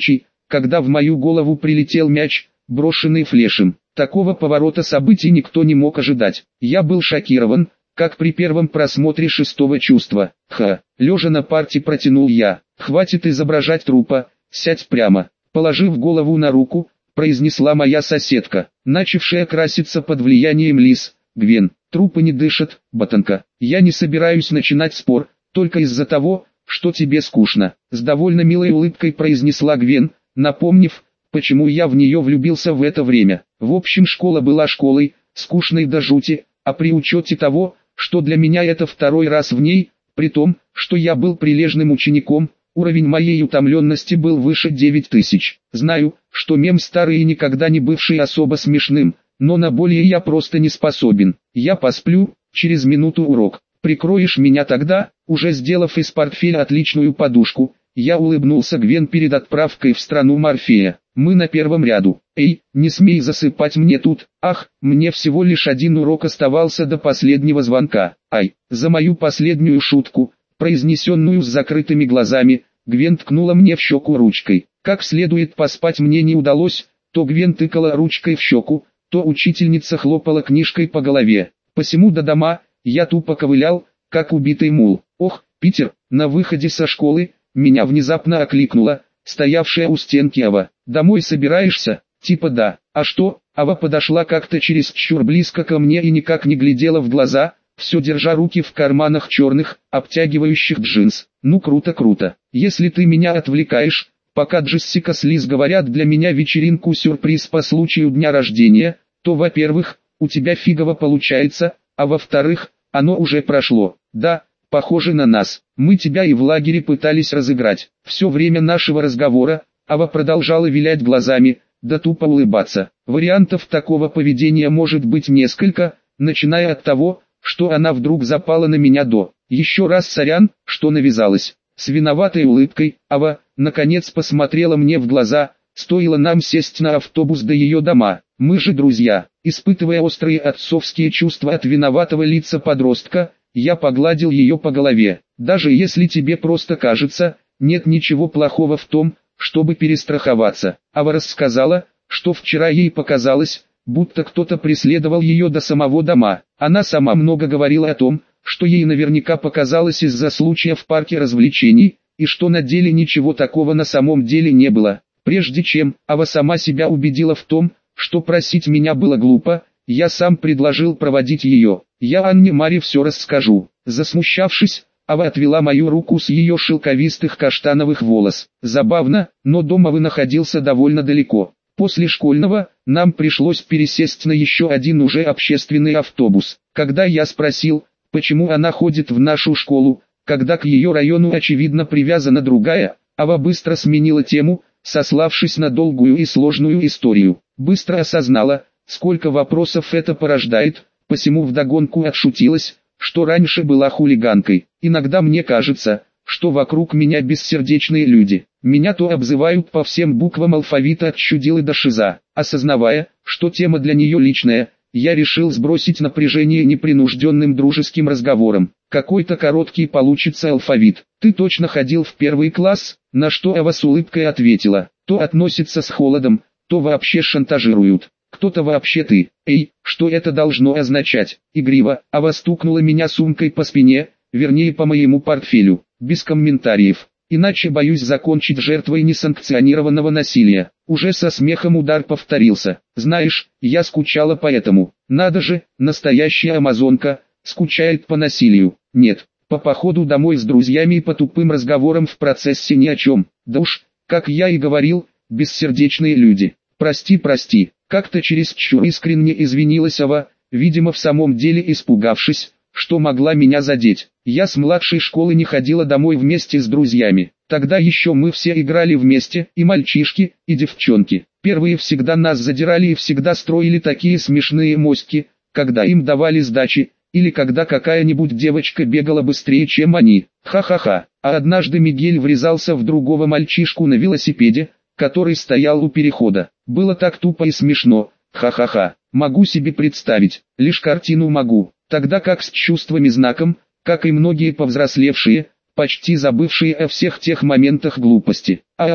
когда в мою голову прилетел мяч, брошенный флешем. Такого поворота событий никто не мог ожидать. Я был шокирован, как при первом просмотре «Шестого чувства». Ха, лежа на парте протянул я. Хватит изображать трупа, сядь прямо. Положив голову на руку, произнесла моя соседка, начавшая краситься под влиянием лис. Гвен, трупы не дышат, ботанка. Я не собираюсь начинать спор, только из-за того, что тебе скучно. С довольно милой улыбкой произнесла Гвен, напомнив, почему я в нее влюбился в это время. В общем, школа была школой, скучной до жути, а при учете того, что для меня это второй раз в ней, при том, что я был прилежным учеником, уровень моей утомленности был выше девять тысяч. Знаю, что мем старый и никогда не бывший особо смешным, но на более я просто не способен. Я посплю, через минуту урок. Прикроешь меня тогда, уже сделав из портфеля отличную подушку. Я улыбнулся Гвен перед отправкой в страну Морфея. Мы на первом ряду. Эй, не смей засыпать мне тут. Ах, мне всего лишь один урок оставался до последнего звонка. Ай, за мою последнюю шутку, произнесенную с закрытыми глазами, Гвен ткнула мне в щеку ручкой. Как следует поспать мне не удалось, то Гвен тыкала ручкой в щеку, то учительница хлопала книжкой по голове. Посему до дома, я тупо ковылял, как убитый мул. Ох, Питер, на выходе со школы, меня внезапно окликнула, стоявшая у стенки Ава. «Домой собираешься?» Типа да. А что? Ава подошла как-то чересчур близко ко мне и никак не глядела в глаза, все держа руки в карманах черных, обтягивающих джинс. Ну круто-круто. Если ты меня отвлекаешь, пока Джессика с Лиз говорят для меня вечеринку-сюрприз по случаю дня рождения, то, во-первых, у тебя фигово получается, а во-вторых, оно уже прошло. Да, похоже на нас. Мы тебя и в лагере пытались разыграть. Все время нашего разговора Ава продолжала вилять глазами, да тупо улыбаться. Вариантов такого поведения может быть несколько, начиная от того, что она вдруг запала на меня до. Еще раз сорян, что навязалась. С виноватой улыбкой, Ава, наконец посмотрела мне в глаза, стоило нам сесть на автобус до ее дома. Мы же друзья. Испытывая острые отцовские чувства от виноватого лица подростка, я погладил ее по голове. Даже если тебе просто кажется, нет ничего плохого в том, чтобы перестраховаться. Ава рассказала, что вчера ей показалось, будто кто-то преследовал ее до самого дома. Она сама много говорила о том, что ей наверняка показалось из-за случая в парке развлечений, и что на деле ничего такого на самом деле не было. Прежде чем Ава сама себя убедила в том, что просить меня было глупо, я сам предложил проводить ее. Я Анне Маре все расскажу. Засмущавшись, Ава отвела мою руку с ее шелковистых каштановых волос. Забавно, но дом Авы находился довольно далеко. После школьного, нам пришлось пересесть на еще один уже общественный автобус. Когда я спросил, почему она ходит в нашу школу, когда к ее району очевидно привязана другая, Ава быстро сменила тему, сославшись на долгую и сложную историю. Быстро осознала, сколько вопросов это порождает, посему вдогонку отшутилась, что раньше была хулиганкой. Иногда мне кажется, что вокруг меня бессердечные люди. Меня то обзывают по всем буквам алфавита от чудилы до шиза. Осознавая, что тема для нее личная, я решил сбросить напряжение непринужденным дружеским разговором. Какой-то короткий получится алфавит. Ты точно ходил в первый класс? На что Ава с улыбкой ответила. То относится с холодом, то вообще шантажируют. Кто-то вообще ты. Эй, что это должно означать? Игриво, Ава стукнула меня сумкой по спине, вернее по моему портфелю. Без комментариев. Иначе боюсь закончить жертвой несанкционированного насилия. Уже со смехом удар повторился. Знаешь, я скучала по этому. Надо же, настоящая амазонка, скучает по насилию. Нет, по походу домой с друзьями и по тупым разговорам в процессе ни о чем. Да уж, как я и говорил, бессердечные люди. Прости, прости. Как-то чересчур искренне извинилась Ава, видимо в самом деле испугавшись, что могла меня задеть. Я с младшей школы не ходила домой вместе с друзьями. Тогда еще мы все играли вместе, и мальчишки, и девчонки. Первые всегда нас задирали и всегда строили такие смешные моськи, когда им давали сдачи, или когда какая-нибудь девочка бегала быстрее, чем они. Ха-ха-ха. А однажды Мигель врезался в другого мальчишку на велосипеде, который стоял у перехода. Было так тупо и смешно. Ха-ха-ха. Могу себе представить, лишь картину могу. Тогда как с чувствами знаком, как и многие повзрослевшие, почти забывшие о всех тех моментах глупости. А-а-а,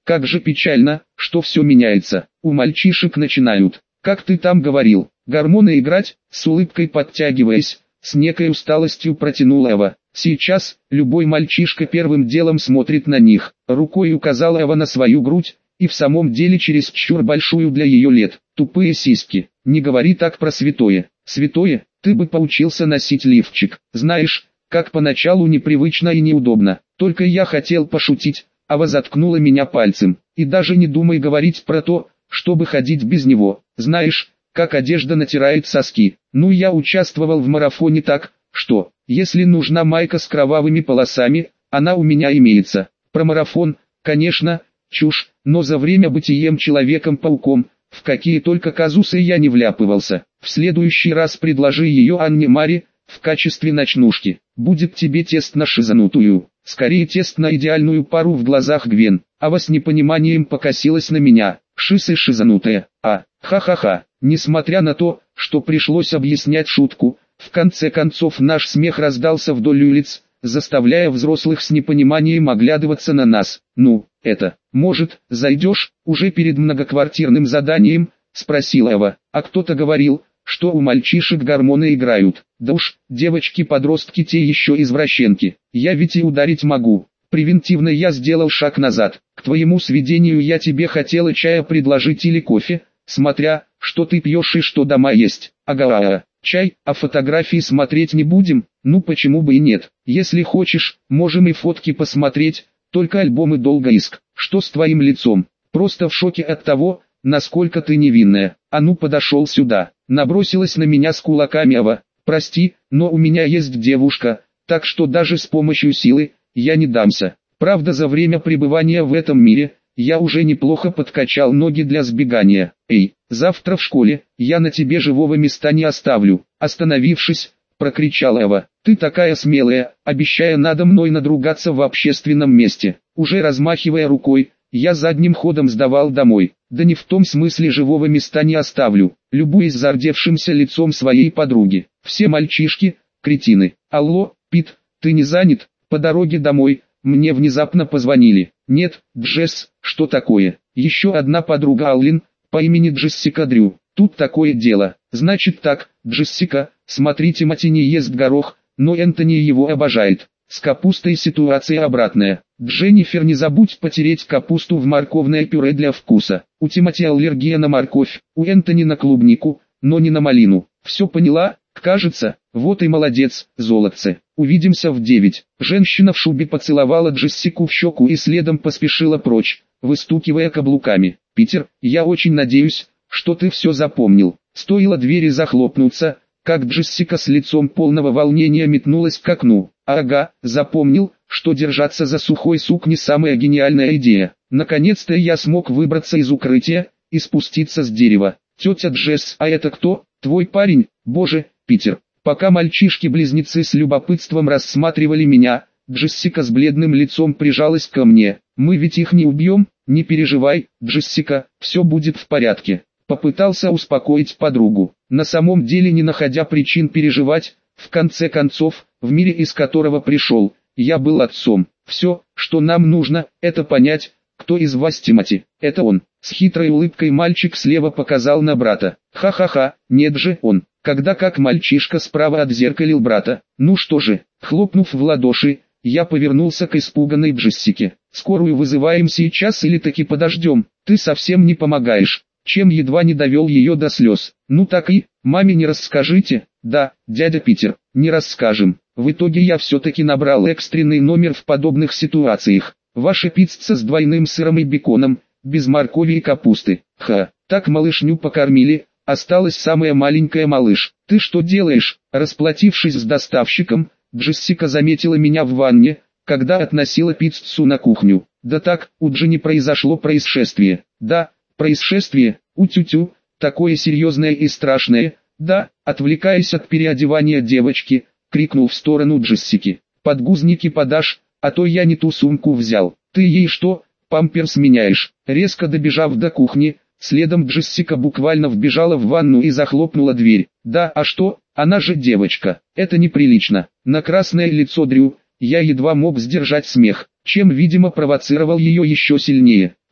Как же печально, что все меняется. У мальчишек начинают, как ты там говорил, гормоны играть, с улыбкой подтягиваясь, с некой усталостью протянул Эва. Сейчас, любой мальчишка первым делом смотрит на них. Рукой указала Эва на свою грудь, и в самом деле чересчур большую для ее лет. Тупые сиськи. Не говори так про святое. Святое, ты бы поучился носить лифчик. Знаешь, как поначалу непривычно и неудобно. Только я хотел пошутить, Ава заткнула меня пальцем. И даже не думай говорить про то, чтобы ходить без него. Знаешь, как одежда натирает соски. Ну, я участвовал в марафоне, так что, если нужна майка с кровавыми полосами, она у меня имеется. Про марафон, конечно, чушь, но за время бытием Человеком-пауком, в какие только казусы я не вляпывался. В следующий раз предложи ее Анне Маре, в качестве ночнушки. Будет тебе тест на шизанутую, скорее тест на идеальную пару в глазах Гвен. Ава с непониманием покосилась на меня. Шиз и шизанутая, а, ха-ха-ха. Несмотря на то, что пришлось объяснять шутку, в конце концов наш смех раздался вдоль улиц, заставляя взрослых с непониманием оглядываться на нас. Ну, это, может, зайдешь, уже перед многоквартирным заданием, спросила Эва. А кто-то говорил, что у мальчишек гормоны играют. Да уж, девочки-подростки те еще извращенки. Я ведь и ударить могу. Превентивно я сделал шаг назад. К твоему сведению, я тебе хотела чая предложить или кофе, смотря, что ты пьешь и что дома есть. Ага, чай, а фотографии смотреть не будем? Ну почему бы и нет? Если хочешь, можем и фотки посмотреть, только альбомы долго иск. Что с твоим лицом? Просто в шоке от того, насколько ты невинная. А ну подошел сюда. Набросилась на меня с кулаками Ава. Прости, но у меня есть девушка, так что даже с помощью силы, я не дамся. Правда, за время пребывания в этом мире, я уже неплохо подкачал ноги для сбегания. Эй, завтра в школе, я на тебе живого места не оставлю. Остановившись, прокричала Эва. Ты такая смелая, обещая надо мной надругаться в общественном месте. Уже размахивая рукой, я задним ходом сдавал домой. Да не в том смысле живого места не оставлю, любуясь зардевшимся лицом своей подруги. Все мальчишки, кретины. Алло, Пит, ты не занят? По дороге домой, мне внезапно позвонили. Нет, Джесс, что такое? Еще одна подруга Аллин, по имени Джессика Дрю. Тут такое дело. Значит так, Джессика, смотри, Тимоти не ест горох, но Энтони его обожает. С капустой ситуация обратная. Дженнифер, не забудь потереть капусту в морковное пюре для вкуса. У Тимоти аллергия на морковь, у Энтони на клубнику, но не на малину. Все поняла? Кажется, вот и молодец, золотце. Увидимся в девять. Женщина в шубе поцеловала Джессику в щеку и следом поспешила прочь, выстукивая каблуками. Питер, я очень надеюсь, что ты все запомнил. Стоило двери захлопнуться, как Джессика с лицом полного волнения метнулась к окну. Ага, запомнил, что держаться за сухой сук не самая гениальная идея. Наконец-то я смог выбраться из укрытия и спуститься с дерева. Тетя Джесс, а это кто? Твой парень? Боже, Питер. Пока мальчишки-близнецы с любопытством рассматривали меня, Джессика с бледным лицом прижалась ко мне. Мы ведь их не убьем? Не переживай, Джессика, все будет в порядке. Попытался успокоить подругу. На самом деле, не находя причин переживать, в конце концов, в мире, из которого пришел, я был отцом. Все, что нам нужно, это понять, кто из вас Тимоти. Это он. С хитрой улыбкой мальчик слева показал на брата. Ха-ха-ха, нет же он. Когда как мальчишка справа отзеркалил брата. Ну что же, хлопнув в ладоши, я повернулся к испуганной Джессике. Скорую вызываем сейчас или таки подождем? Ты совсем не помогаешь. Чем едва не довел ее до слез. Ну так и, маме не расскажите? Да, дядя Питер, не расскажем. В итоге я все-таки набрал экстренный номер в подобных ситуациях. Ваша пицца с двойным сыром и беконом, без моркови и капусты. Ха, так малышню покормили, осталась самая маленькая малыш. Ты что делаешь? Расплатившись с доставщиком, Джессика заметила меня в ванне, когда относила пиццу на кухню. Да так, у Дженни произошло происшествие. Да, происшествие, у-тю-тю, такое серьезное и страшное. Да, отвлекаясь от переодевания девочки, крикнул в сторону Джессики. Подгузники подашь, а то я не ту сумку взял. Ты ей что, памперс меняешь? Резко добежав до кухни, следом Джессика буквально вбежала в ванну и захлопнула дверь. Да, а что, она же девочка, это неприлично. На красное лицо Дрю, я едва мог сдержать смех, чем, видимо, провоцировал ее еще сильнее.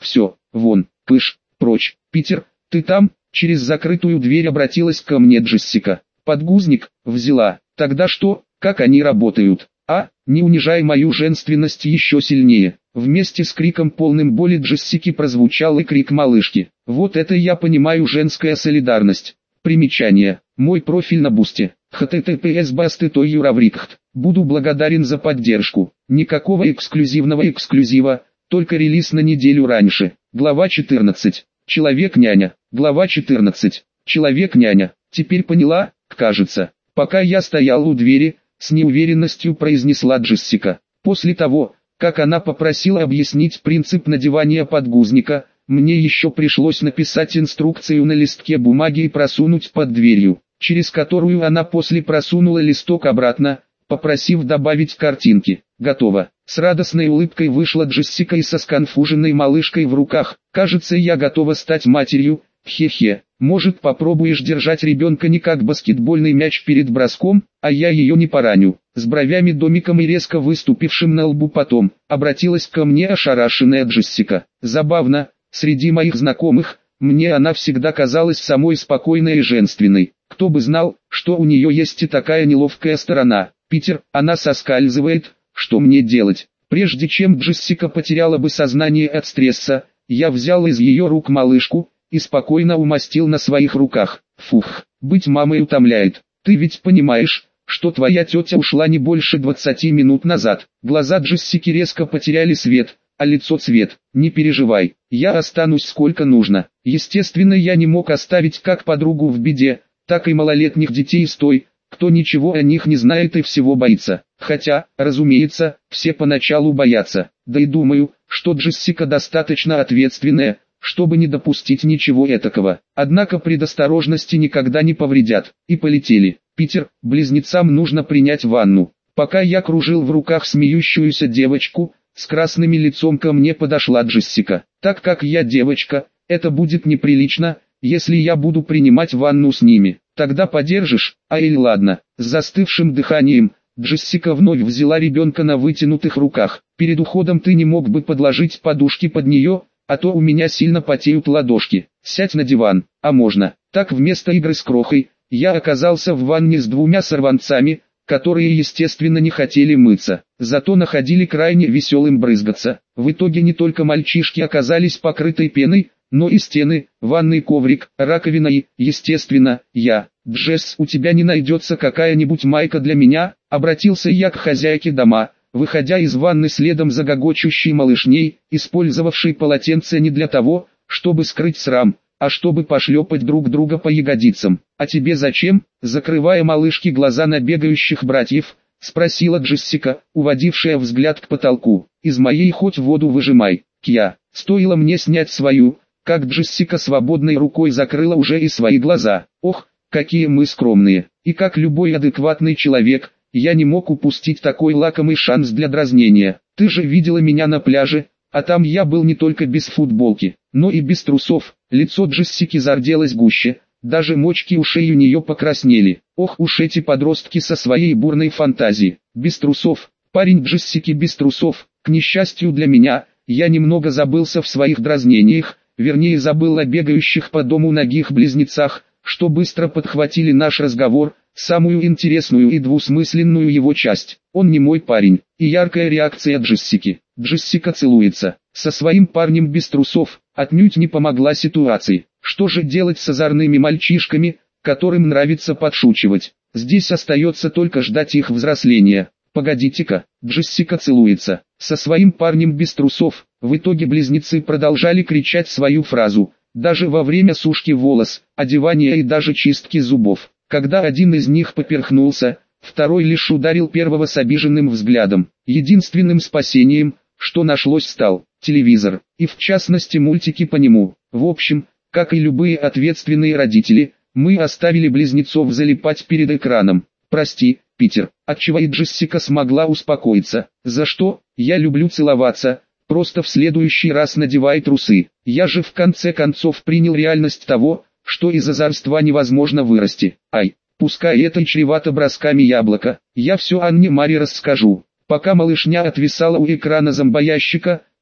Все, вон, пыш, прочь. Питер, ты там? Через закрытую дверь обратилась ко мне Джессика. Подгузник, взяла. Тогда что, как они работают? А, не унижай мою женственность еще сильнее. Вместе с криком полным боли Джессики прозвучал и крик малышки. Вот это я понимаю женская солидарность. Примечание. Мой профиль на Бусте. https басты той юраврикхт. Буду благодарен за поддержку. Никакого эксклюзивного эксклюзива, только релиз на неделю раньше. Глава четырнадцать. Человек-няня. Глава четырнадцать. Человек-няня. Теперь поняла, кажется. Пока я стоял у двери, с неуверенностью произнесла Джессика. После того, как она попросила объяснить принцип надевания подгузника, мне еще пришлось написать инструкцию на листке бумаги и просунуть под дверью, через которую она после просунула листок обратно, попросив добавить картинки. Готово. С радостной улыбкой вышла Джессика и со сконфуженной малышкой в руках. Кажется, я готова стать матерью. Хе-хе. Может, попробуешь держать ребенка не как баскетбольный мяч перед броском, а я ее не пораню. С бровями домиком и резко выступившим на лбу потом, обратилась ко мне ошарашенная Джессика. Забавно, среди моих знакомых, мне она всегда казалась самой спокойной и женственной. Кто бы знал, что у нее есть и такая неловкая сторона. Питер, она соскальзывает, что мне делать? Прежде чем Джессика потеряла бы сознание от стресса, я взял из ее рук малышку и спокойно умастил на своих руках. Фух, быть мамой утомляет. Ты ведь понимаешь, что твоя тетя ушла не больше двадцати минут назад. Глаза Джессики резко потеряли свет, а лицо цвет. Не переживай, я останусь сколько нужно. Естественно, я не мог оставить как подругу в беде, так и малолетних детей с той, кто ничего о них не знает и всего боится. Хотя, разумеется, все поначалу боятся. Да и думаю, что Джессика достаточно ответственная, чтобы не допустить ничего этакого. Однако предосторожности никогда не повредят. И полетели. Питер, близнецам нужно принять ванну. Пока я кружил в руках смеющуюся девочку, с красным лицом ко мне подошла Джессика. Так как я девочка, это будет неприлично, если я буду принимать ванну с ними. Тогда подержишь, а или ладно. С застывшим дыханием, Джессика вновь взяла ребенка на вытянутых руках. Перед уходом ты не мог бы подложить подушки под нее, а то у меня сильно потеют ладошки. Сядь на диван, а можно. Так вместо игры с крохой, я оказался в ванне с двумя сорванцами, которые естественно не хотели мыться, зато находили крайне веселым брызгаться. В итоге не только мальчишки оказались покрытой пеной, но и стены, ванный коврик, раковина и, естественно, я. «Джесс, у тебя не найдется какая-нибудь майка для меня?» — обратился я к хозяйке дома, выходя из ванны следом за гогочущей малышней, использовавшей полотенце не для того, чтобы скрыть срам, а чтобы пошлепать друг друга по ягодицам. «А тебе зачем?» — закрывая малышке глаза на бегающих братьев, спросила Джессика, уводившая взгляд к потолку. «Из моей хоть воду выжимай, Кья». Стоило мне снять свою, как Джессика свободной рукой закрыла уже и свои глаза. Ох, какие мы скромные. И как любой адекватный человек, я не мог упустить такой лакомый шанс для дразнения. Ты же видела меня на пляже, а там я был не только без футболки, но и без трусов. Лицо Джессики зарделось гуще, даже мочки ушей у нее покраснели. Ох уж эти подростки со своей бурной фантазией. Без трусов, парень Джессики без трусов. К несчастью для меня, я немного забылся в своих дразнениях, вернее забыл о бегающих по дому нагих близнецах, что быстро подхватили наш разговор, самую интересную и двусмысленную его часть. Он не мой парень. И яркая реакция Джессики. Джессика целуется со своим парнем без трусов, отнюдь не помогла ситуации. Что же делать с озорными мальчишками, которым нравится подшучивать? Здесь остается только ждать их взросления. Погодите-ка, Джессика целуется со своим парнем без трусов. В итоге близнецы продолжали кричать свою фразу, даже во время сушки волос, одевания и даже чистки зубов. Когда один из них поперхнулся, второй лишь ударил первого с обиженным взглядом. Единственным спасением, что нашлось, стал телевизор, и в частности мультики по нему. В общем, как и любые ответственные родители, мы оставили близнецов залипать перед экраном. «Прости, Питер», отчего и Джессика смогла успокоиться. «За что? Я люблю целоваться, просто в следующий раз надевай трусы. Я же в конце концов принял реальность того, что из озорства невозможно вырасти. Ай, пускай это и чревато бросками яблока, я все Анне Маре расскажу». Пока малышня отвисала у экрана зомбоящика,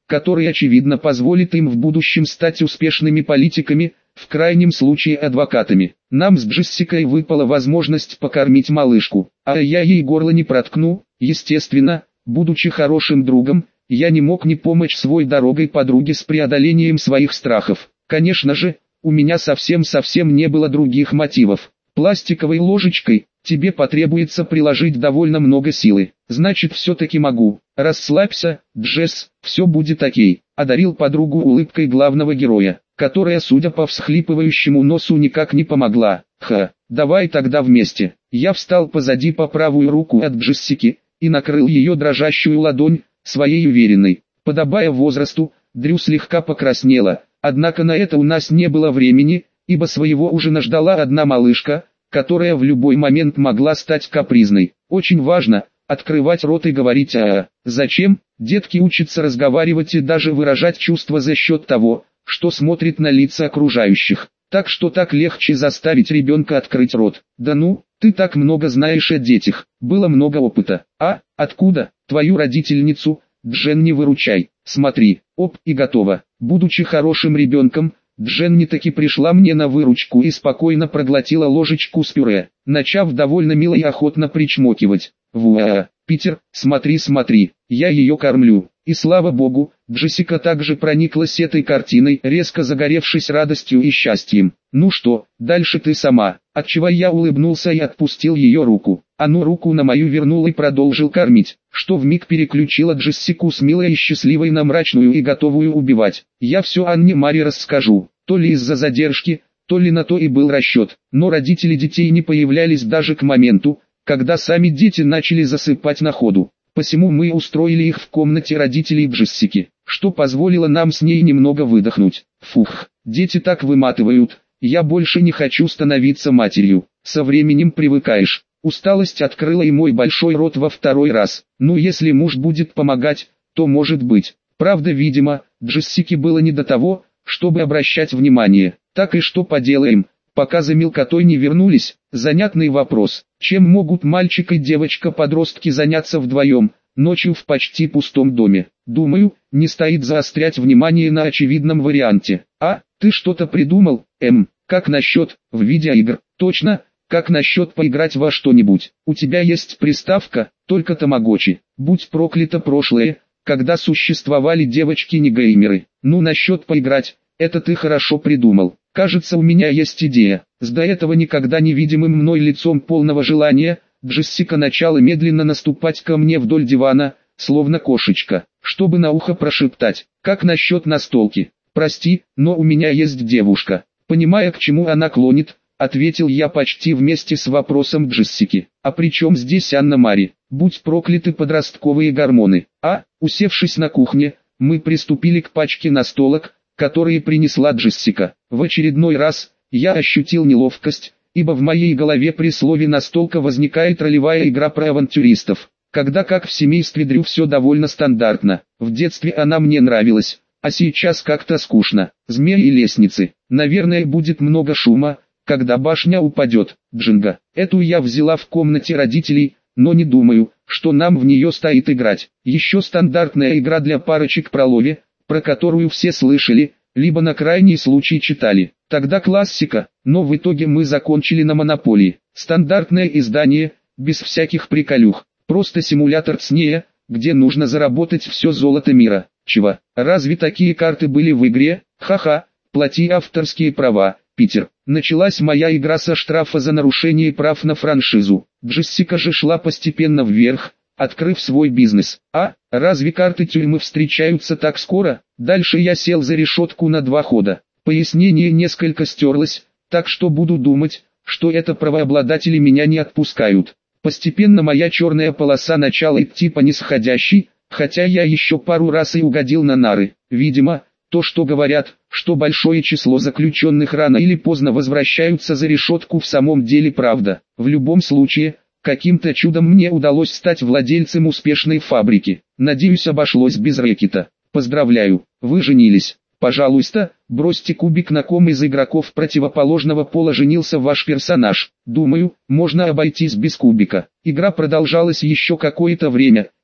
который очевидно позволит им в будущем стать успешными политиками, в крайнем случае адвокатами. Нам с Джессикой выпала возможность покормить малышку, а я ей горло не проткну. Естественно, будучи хорошим другом, я не мог не помочь своей дорогой подруге с преодолением своих страхов. Конечно же, у меня совсем-совсем не было других мотивов. Пластиковой ложечкой тебе потребуется приложить довольно много силы. Значит, все-таки могу. Расслабься, Джесс, все будет окей. Одарил подругу улыбкой главного героя, которая, судя по всхлипывающему носу, никак не помогла. Ха, давай тогда вместе. Я встал позади по правую руку от Джессики и накрыл ее дрожащую ладонь своей уверенной. Подобая возрасту, Дрю слегка покраснела, однако на это у нас не было времени, ибо своего ужина ждала одна малышка, которая в любой момент могла стать капризной. Очень важно открывать рот и говорить «а-а». Зачем? Детки учатся разговаривать и даже выражать чувства за счет того, что смотрит на лица окружающих. Так что так легче заставить ребенка открыть рот. Да ну, ты так много знаешь о детях, было много опыта. А, откуда? Твою родительницу, Джен, не выручай. Смотри, оп, и готово. Будучи хорошим ребенком, Дженни таки пришла мне на выручку и спокойно проглотила ложечку с пюре, начав довольно мило и охотно причмокивать. Вуа, Питер, смотри, смотри, я ее кормлю. И слава богу, Джессика также прониклась этой картиной, резко загоревшись радостью и счастьем. Ну что, дальше ты сама. Отчего я улыбнулся и отпустил ее руку. Оно руку на мою вернул и продолжил кормить, что вмиг переключила Джессику с милой и счастливой на мрачную и готовую убивать. Я все Анне Маре расскажу, то ли из-за задержки, то ли на то и был расчет. Но родители детей не появлялись даже к моменту, когда сами дети начали засыпать на ходу. Посему мы устроили их в комнате родителей Джессики, что позволило нам с ней немного выдохнуть. Фух, дети так выматывают, я больше не хочу становиться матерью. Со временем привыкаешь. Усталость открыла и мой большой рот во второй раз. Ну, если муж будет помогать, то может быть. Правда, видимо, Джессике было не до того, чтобы обращать внимание. Так и что поделаем, пока за мелкотой не вернулись. Занятный вопрос. Чем могут мальчик и девочка-подростки заняться вдвоем, ночью в почти пустом доме? Думаю, не стоит заострять внимание на очевидном варианте. А, ты что-то придумал, Эм, как насчет, в видеоигр? Точно, как насчет поиграть во что-нибудь? У тебя есть приставка, только тамагочи. Будь проклято прошлое, когда существовали девочки-не-геймеры. Ну, насчет поиграть, это ты хорошо придумал. Кажется, у меня есть идея. С до этого никогда не видимым мной лицом полного желания, Джессика начала медленно наступать ко мне вдоль дивана, словно кошечка, чтобы на ухо прошептать. Как насчет настолки? Прости, но у меня есть девушка. Понимая, к чему она клонит, ответил я почти вместе с вопросом Джессики. А при чем здесь Анна Мари? Будь прокляты подростковые гормоны. А, усевшись на кухне, мы приступили к пачке настолок, которые принесла Джессика. В очередной раз я ощутил неловкость, ибо в моей голове при слове «настолка» возникает ролевая игра про авантюристов, когда как в семействе Дрю все довольно стандартно. В детстве она мне нравилась, а сейчас как-то скучно. Змеи и лестницы. Наверное, будет много шума, когда башня упадет. Джинга. Эту я взяла в комнате родителей, но не думаю, что нам в нее стоит играть. Еще стандартная игра для парочек про лови, про которую все слышали, либо на крайний случай читали. Тогда классика, но в итоге мы закончили на монополии. Стандартное издание, без всяких приколюх. Просто симулятор ЦНЕя, где нужно заработать все золото мира. Чего? Разве такие карты были в игре? Ха-ха, плати авторские права, Питер. Началась моя игра со штрафа за нарушение прав на франшизу. Джессика же шла постепенно вверх, открыв свой бизнес. А, разве карты тюрьмы встречаются так скоро? Дальше я сел за решетку на два хода. Пояснение несколько стерлось, так что буду думать, что это правообладатели меня не отпускают. Постепенно моя черная полоса начала идти по нисходящей, хотя я еще пару раз и угодил на нары. Видимо, то, что говорят, что большое число заключенных рано или поздно возвращаются за решетку, в самом деле правда. В любом случае, каким-то чудом мне удалось стать владельцем успешной фабрики. Надеюсь, обошлось без рэкета. Поздравляю, вы женились. Пожалуйста, бросьте кубик, на ком из игроков противоположного пола женился ваш персонаж. Думаю, можно обойтись без кубика. Игра продолжалась еще какое-то время,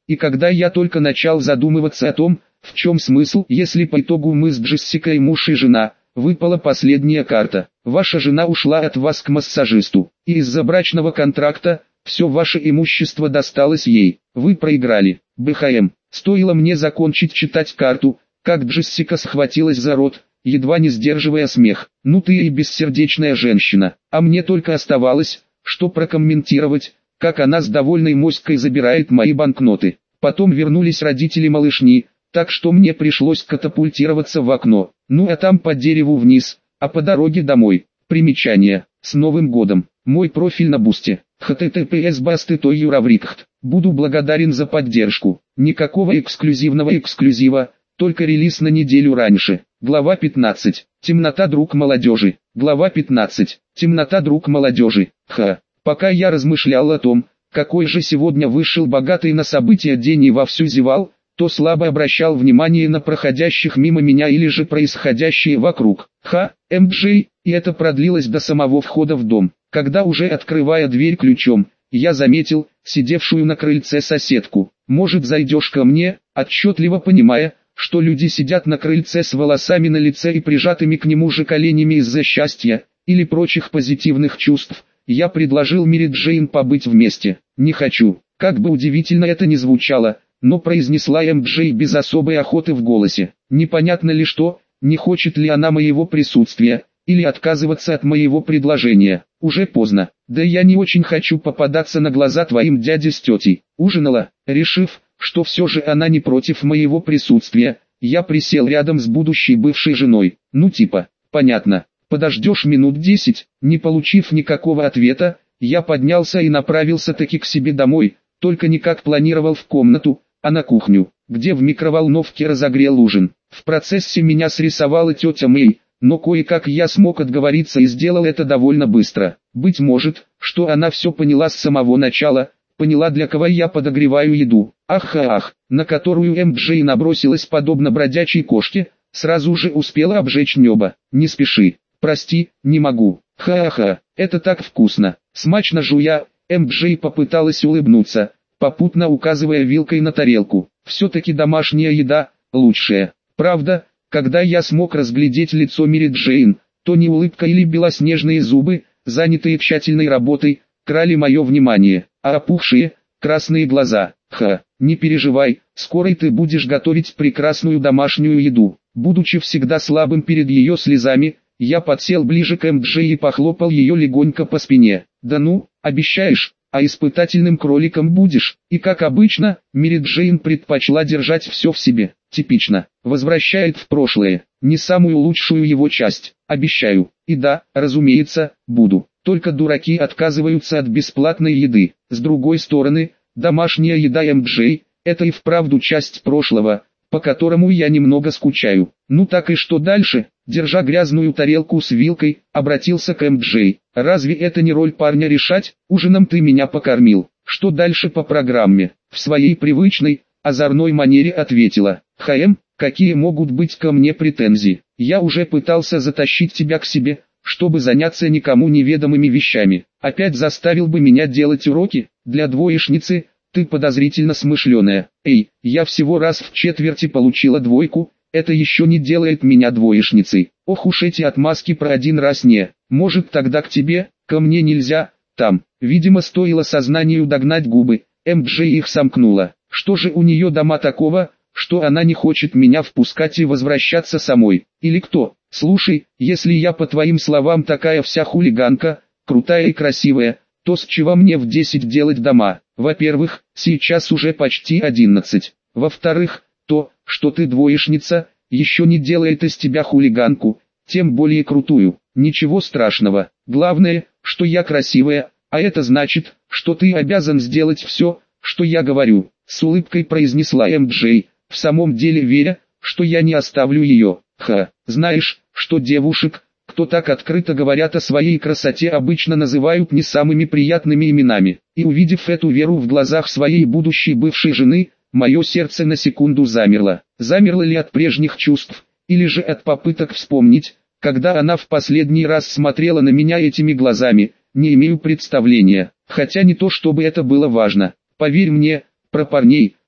И когда я только начал задумываться о том, в чем смысл, если по итогу мы с Джессикой муж и жена, выпала последняя карта. Ваша жена ушла от вас к массажисту, и из-за брачного контракта все ваше имущество досталось ей. Вы проиграли. БХМ. Стоило мне закончить читать карту, как Джессика схватилась за рот, едва не сдерживая смех. Ну ты и бессердечная женщина. А мне только оставалось, что прокомментировать, как она с довольной моськой забирает мои банкноты. Потом вернулись родители малышни, так что мне пришлось катапультироваться в окно. Ну а там по дереву вниз, а по дороге домой. Примечание. С Новым годом. Мой профиль на Бусте. https басты той юраврикхт. Буду благодарен за поддержку. Никакого эксклюзивного эксклюзива, только релиз на неделю раньше. Глава пятнадцать. Темнота друг молодежи. Глава пятнадцать. Темнота друг молодежи. Ха. Пока я размышлял о том, какой же сегодня вышел богатый на события день и вовсю зевал, то слабо обращал внимание на проходящих мимо меня или же происходящее вокруг. Ха, эм джей, и это продлилось до самого входа в дом, когда уже открывая дверь ключом, я заметил сидевшую на крыльце соседку. Может, зайдешь ко мне? Отчетливо понимая, что люди сидят на крыльце с волосами на лице и прижатыми к нему же коленями из-за счастья или прочих позитивных чувств, я предложил Мэри Джейн побыть вместе. Не хочу. Как бы удивительно это ни звучало, но произнесла эм джей без особой охоты в голосе. Непонятно ли что, не хочет ли она моего присутствия, или отказываться от моего предложения. Уже поздно. Да я не очень хочу попадаться на глаза твоим дяде с тетей. Ужинала, решив, что все же она не против моего присутствия, я присел рядом с будущей бывшей женой. Ну типа, понятно. Подождешь минут десять? Не получив никакого ответа, я поднялся и направился таки к себе домой, только не как планировал в комнату, а на кухню, где в микроволновке разогрел ужин. В процессе меня срисовала тетя Мэй, но кое-как я смог отговориться и сделал это довольно быстро. Быть может, что она все поняла с самого начала, поняла, для кого я подогреваю еду. Ах-ах, на которую эм джей набросилась подобно бродячей кошке, сразу же успела обжечь небо. Не спеши, прости, не могу. Ха-ха, это так вкусно. Смачно жуя, эм джей попыталась улыбнуться, попутно указывая вилкой на тарелку. Все-таки домашняя еда лучшая. Правда, когда я смог разглядеть лицо Мэри Джейн, то не улыбка или белоснежные зубы, занятые тщательной работой, крали мое внимание, а опухшие, красные глаза. Ха, не переживай, скоро ты будешь готовить прекрасную домашнюю еду. Будучи всегда слабым перед ее слезами, я подсел ближе к эм джей и похлопал ее легонько по спине. Да ну, обещаешь? А испытательным кроликом будешь? И как обычно, Мэри Джейн предпочла держать все в себе. Типично. Возвращает в прошлое, не самую лучшую его часть. Обещаю. И да, разумеется, буду. Только дураки отказываются от бесплатной еды. С другой стороны, домашняя еда эм джей – это и вправду часть прошлого, по которому я немного скучаю. Ну так и что дальше? Держа грязную тарелку с вилкой, обратился к эм джей. Разве это не роль парня решать? Ужином ты меня покормил. Что дальше по программе? В своей привычной, озорной манере ответила. ХМ, какие могут быть ко мне претензии? Я уже пытался затащить тебя к себе, чтобы заняться никому неведомыми вещами. Опять заставил бы меня делать уроки? Для двоечницы, ты подозрительно смышленая. Эй, я всего раз в четверти получила двойку. Это еще не делает меня двоечницей. Ох уж эти отмазки про один раз не. Может тогда к тебе, ко мне нельзя, там. Видимо стоило сознанию догнать губы, эм джей их сомкнула. Что же у нее дома такого, что она не хочет меня впускать и возвращаться самой? Или кто? Слушай, если я по твоим словам такая вся хулиганка, крутая и красивая, то с чего мне в десять делать дома? Во-первых, сейчас уже почти одиннадцать. Во-вторых, то, что ты двоечница, еще не делает из тебя хулиганку, тем более крутую. Ничего страшного. Главное, что я красивая, а это значит, что ты обязан сделать все, что я говорю. С улыбкой произнесла эм джей, в самом деле веря, что я не оставлю ее. Ха, знаешь, что девушек, кто так открыто говорят о своей красоте, обычно называют не самыми приятными именами. И увидев эту веру в глазах своей будущей бывшей жены, мое сердце на секунду замерло. Замерло ли от прежних чувств, или же от попыток вспомнить, когда она в последний раз смотрела на меня этими глазами, не имею представления. Хотя не то чтобы это было важно. Поверь мне, про парней,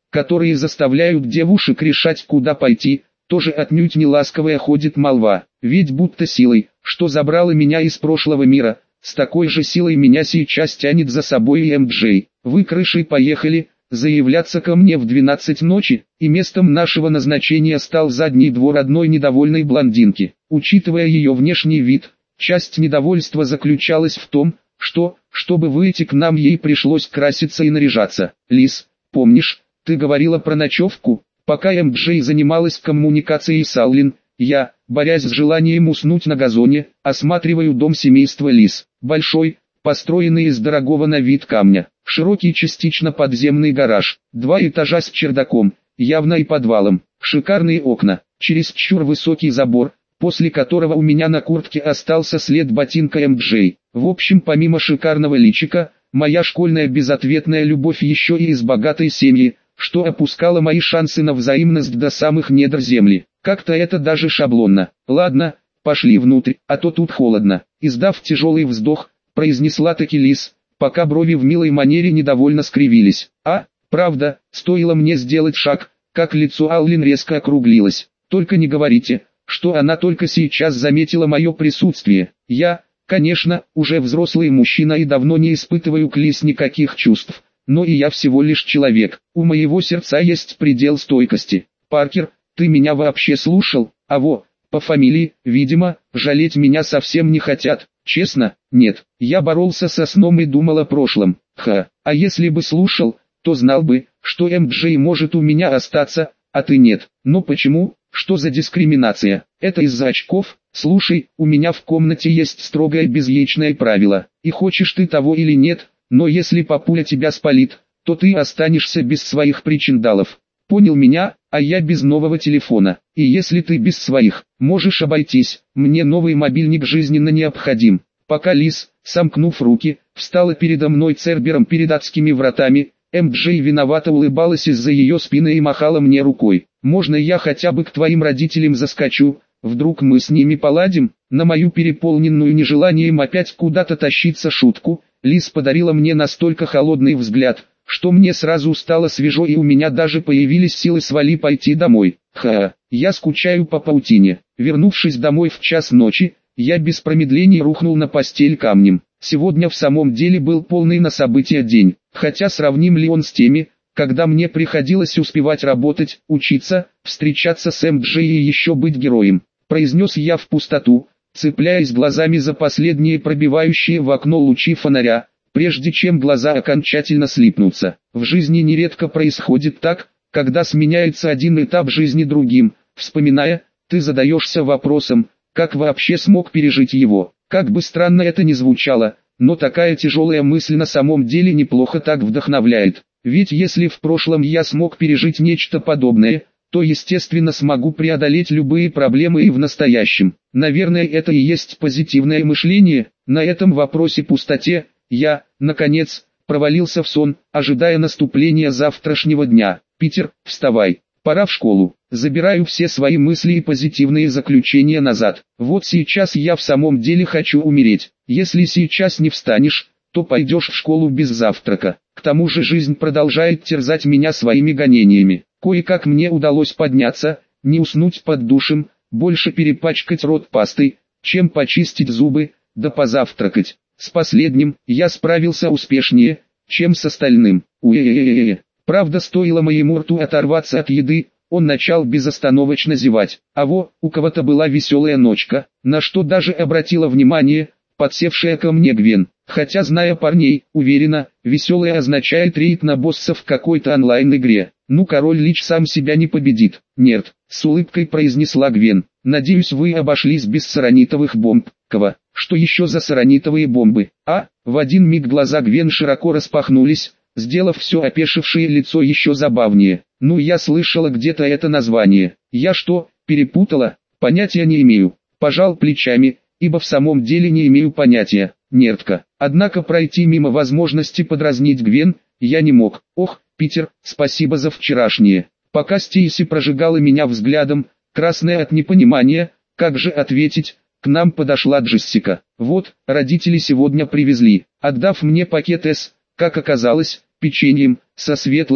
которые заставляют девушек решать, куда пойти, тоже отнюдь не ласковая ходит молва. Ведь будто силой, что забрала меня из прошлого мира, с такой же силой меня сейчас тянет за собой и эм джей. Вы крышей поехали, заявляться ко мне в двенадцать ночи, и местом нашего назначения стал задний двор одной недовольной блондинки. Учитывая ее внешний вид, часть недовольства заключалась в том, что, чтобы выйти к нам, ей пришлось краситься и наряжаться. Лис, помнишь, ты говорила про ночевку? Пока эм джей занималась коммуникацией с Аллен, я, борясь с желанием уснуть на газоне, осматриваю дом семейства Лис. Большой, построенный из дорогого на вид камня, широкий частично подземный гараж, два этажа с чердаком, явно и подвалом, шикарные окна, чересчур высокий забор, после которого у меня на куртке остался след ботинка эм джей. В общем, помимо шикарного личика, моя школьная безответная любовь еще и из богатой семьи, что опускало мои шансы на взаимность до самых недр земли. Как-то это даже шаблонно. Ладно, пошли внутрь, а то тут холодно. Издав тяжелый вздох, произнесла таки Лис, пока брови в милой манере недовольно скривились. А, правда, стоило мне сделать шаг, как лицо Аллен резко округлилось. Только не говорите, что она только сейчас заметила мое присутствие. Я, конечно, уже взрослый мужчина и давно не испытываю к Лис никаких чувств, но и я всего лишь человек. У моего сердца есть предел стойкости. Паркер, ты меня вообще слушал? А во, по фамилии, видимо, жалеть меня совсем не хотят. Честно, нет, я боролся со сном и думал о прошлом. Ха, а если бы слушал, то знал бы, что эм джей может у меня остаться, а ты нет. Но почему? Что за дискриминация? Это из-за очков? Слушай, у меня в комнате есть строгое безъячное правило. И хочешь ты того или нет, но если папуля тебя спалит, то ты останешься без своих причиндалов. Понял меня, а я без нового телефона. И если ты без своих, можешь обойтись, мне новый мобильник жизненно необходим. Пока Лис, сомкнув руки, встала передо мной цербером перед адскими вратами, эм джей виновато улыбалась из-за ее спины и махала мне рукой. Можно я хотя бы к твоим родителям заскочу, вдруг мы с ними поладим? На мою переполненную нежеланием опять куда-то тащиться шутку, Лис подарила мне настолько холодный взгляд, что мне сразу стало свежо и у меня даже появились силы свали пойти домой. Ха, я скучаю по паутине. Вернувшись домой в час ночи, я без промедлений рухнул на постель камнем. Сегодня в самом деле был полный на события день, хотя сравним ли он с теми, когда мне приходилось успевать работать, учиться, встречаться с эм джей и еще быть героем, произнес я в пустоту, цепляясь глазами за последние пробивающие в окно лучи фонаря, прежде чем глаза окончательно слипнутся. В жизни нередко происходит так, когда сменяется один этап жизни другим. Вспоминая, ты задаешься вопросом, как вообще смог пережить его. Как бы странно это ни звучало, но такая тяжелая мысль на самом деле неплохо так вдохновляет. Ведь если в прошлом я смог пережить нечто подобное, то естественно смогу преодолеть любые проблемы и в настоящем. Наверное, это и есть позитивное мышление. На этом вопросе пустоте я, наконец, провалился в сон, ожидая наступления завтрашнего дня. Питер, вставай, пора в школу. Забираю все свои мысли и позитивные заключения назад. Вот сейчас я в самом деле хочу умереть. Если сейчас не встанешь, то пойдешь в школу без завтрака. К тому же жизнь продолжает терзать меня своими гонениями. Кое-как мне удалось подняться, не уснуть под душем, больше перепачкать рот пастой, чем почистить зубы, да позавтракать. С последним я справился успешнее, чем с остальным. Уе-е-е-е. Правда, стоило моему рту оторваться от еды, он начал безостановочно зевать. А во, у кого-то была веселая ночка, на что даже обратила внимание подсевшая ко мне Гвен. Хотя, зная парней, уверена, веселая означает рейд на босса в какой-то онлайн-игре. Ну, король Лич сам себя не победит. Нет, с улыбкой произнесла Гвен. Надеюсь, вы обошлись без саранитовых бомб. Кого? Что еще за саранитовые бомбы? А? В один миг глаза Гвен широко распахнулись, сделав все опешившее лицо еще забавнее. Ну, я слышала где-то это название. Я что, перепутала? Понятия не имею. Пожал плечами, ибо в самом деле не имею понятия. Нердка. Однако пройти мимо возможности подразнить Гвен я не мог. Ох, Питер, спасибо за вчерашнее. Пока Стейси прожигала меня взглядом, красная от непонимания, как же ответить, к нам подошла Джессика. Вот, родители сегодня привезли, отдав мне пакет с, как оказалось, печеньем, со светлой,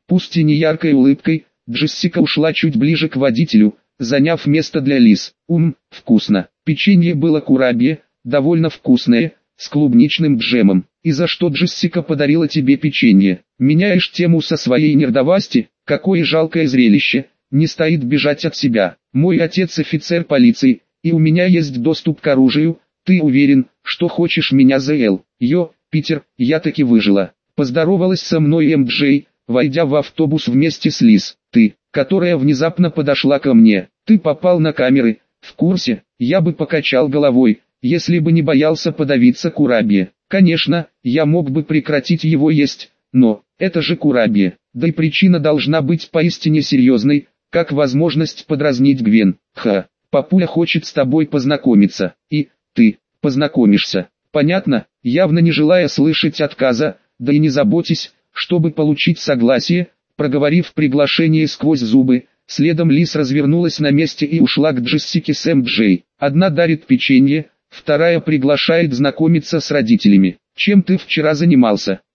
Пусть и не яркой улыбкой, Джессика ушла чуть ближе к водителю, заняв место для Лиз. Ум, вкусно. Печенье было курабье, довольно вкусное, с клубничным джемом. И за что Джессика подарила тебе печенье? Меняешь тему со своей нердовасти? Какое жалкое зрелище, не стоит бежать от себя. Мой отец офицер полиции, и у меня есть доступ к оружию. Ты уверен, что хочешь меня за Эл? Йо, Питер, я таки выжила. Поздоровалась со мной эм джей, войдя в автобус вместе с Лиз. Ты, которая внезапно подошла ко мне. Ты попал на камеры, в курсе? Я бы покачал головой, если бы не боялся подавиться курабье. Конечно, я мог бы прекратить его есть, но, это же курабье. Да и причина должна быть поистине серьезной, как возможность подразнить Гвен. Ха, папуля хочет с тобой познакомиться, и, ты, познакомишься. Понятно, явно не желая слышать отказа, да и не заботьтесь, чтобы получить согласие, проговорив приглашение сквозь зубы, следом Лиз развернулась на месте и ушла к Джессике с эм джей. Одна дарит печенье, вторая приглашает знакомиться с родителями. Чем ты вчера занимался?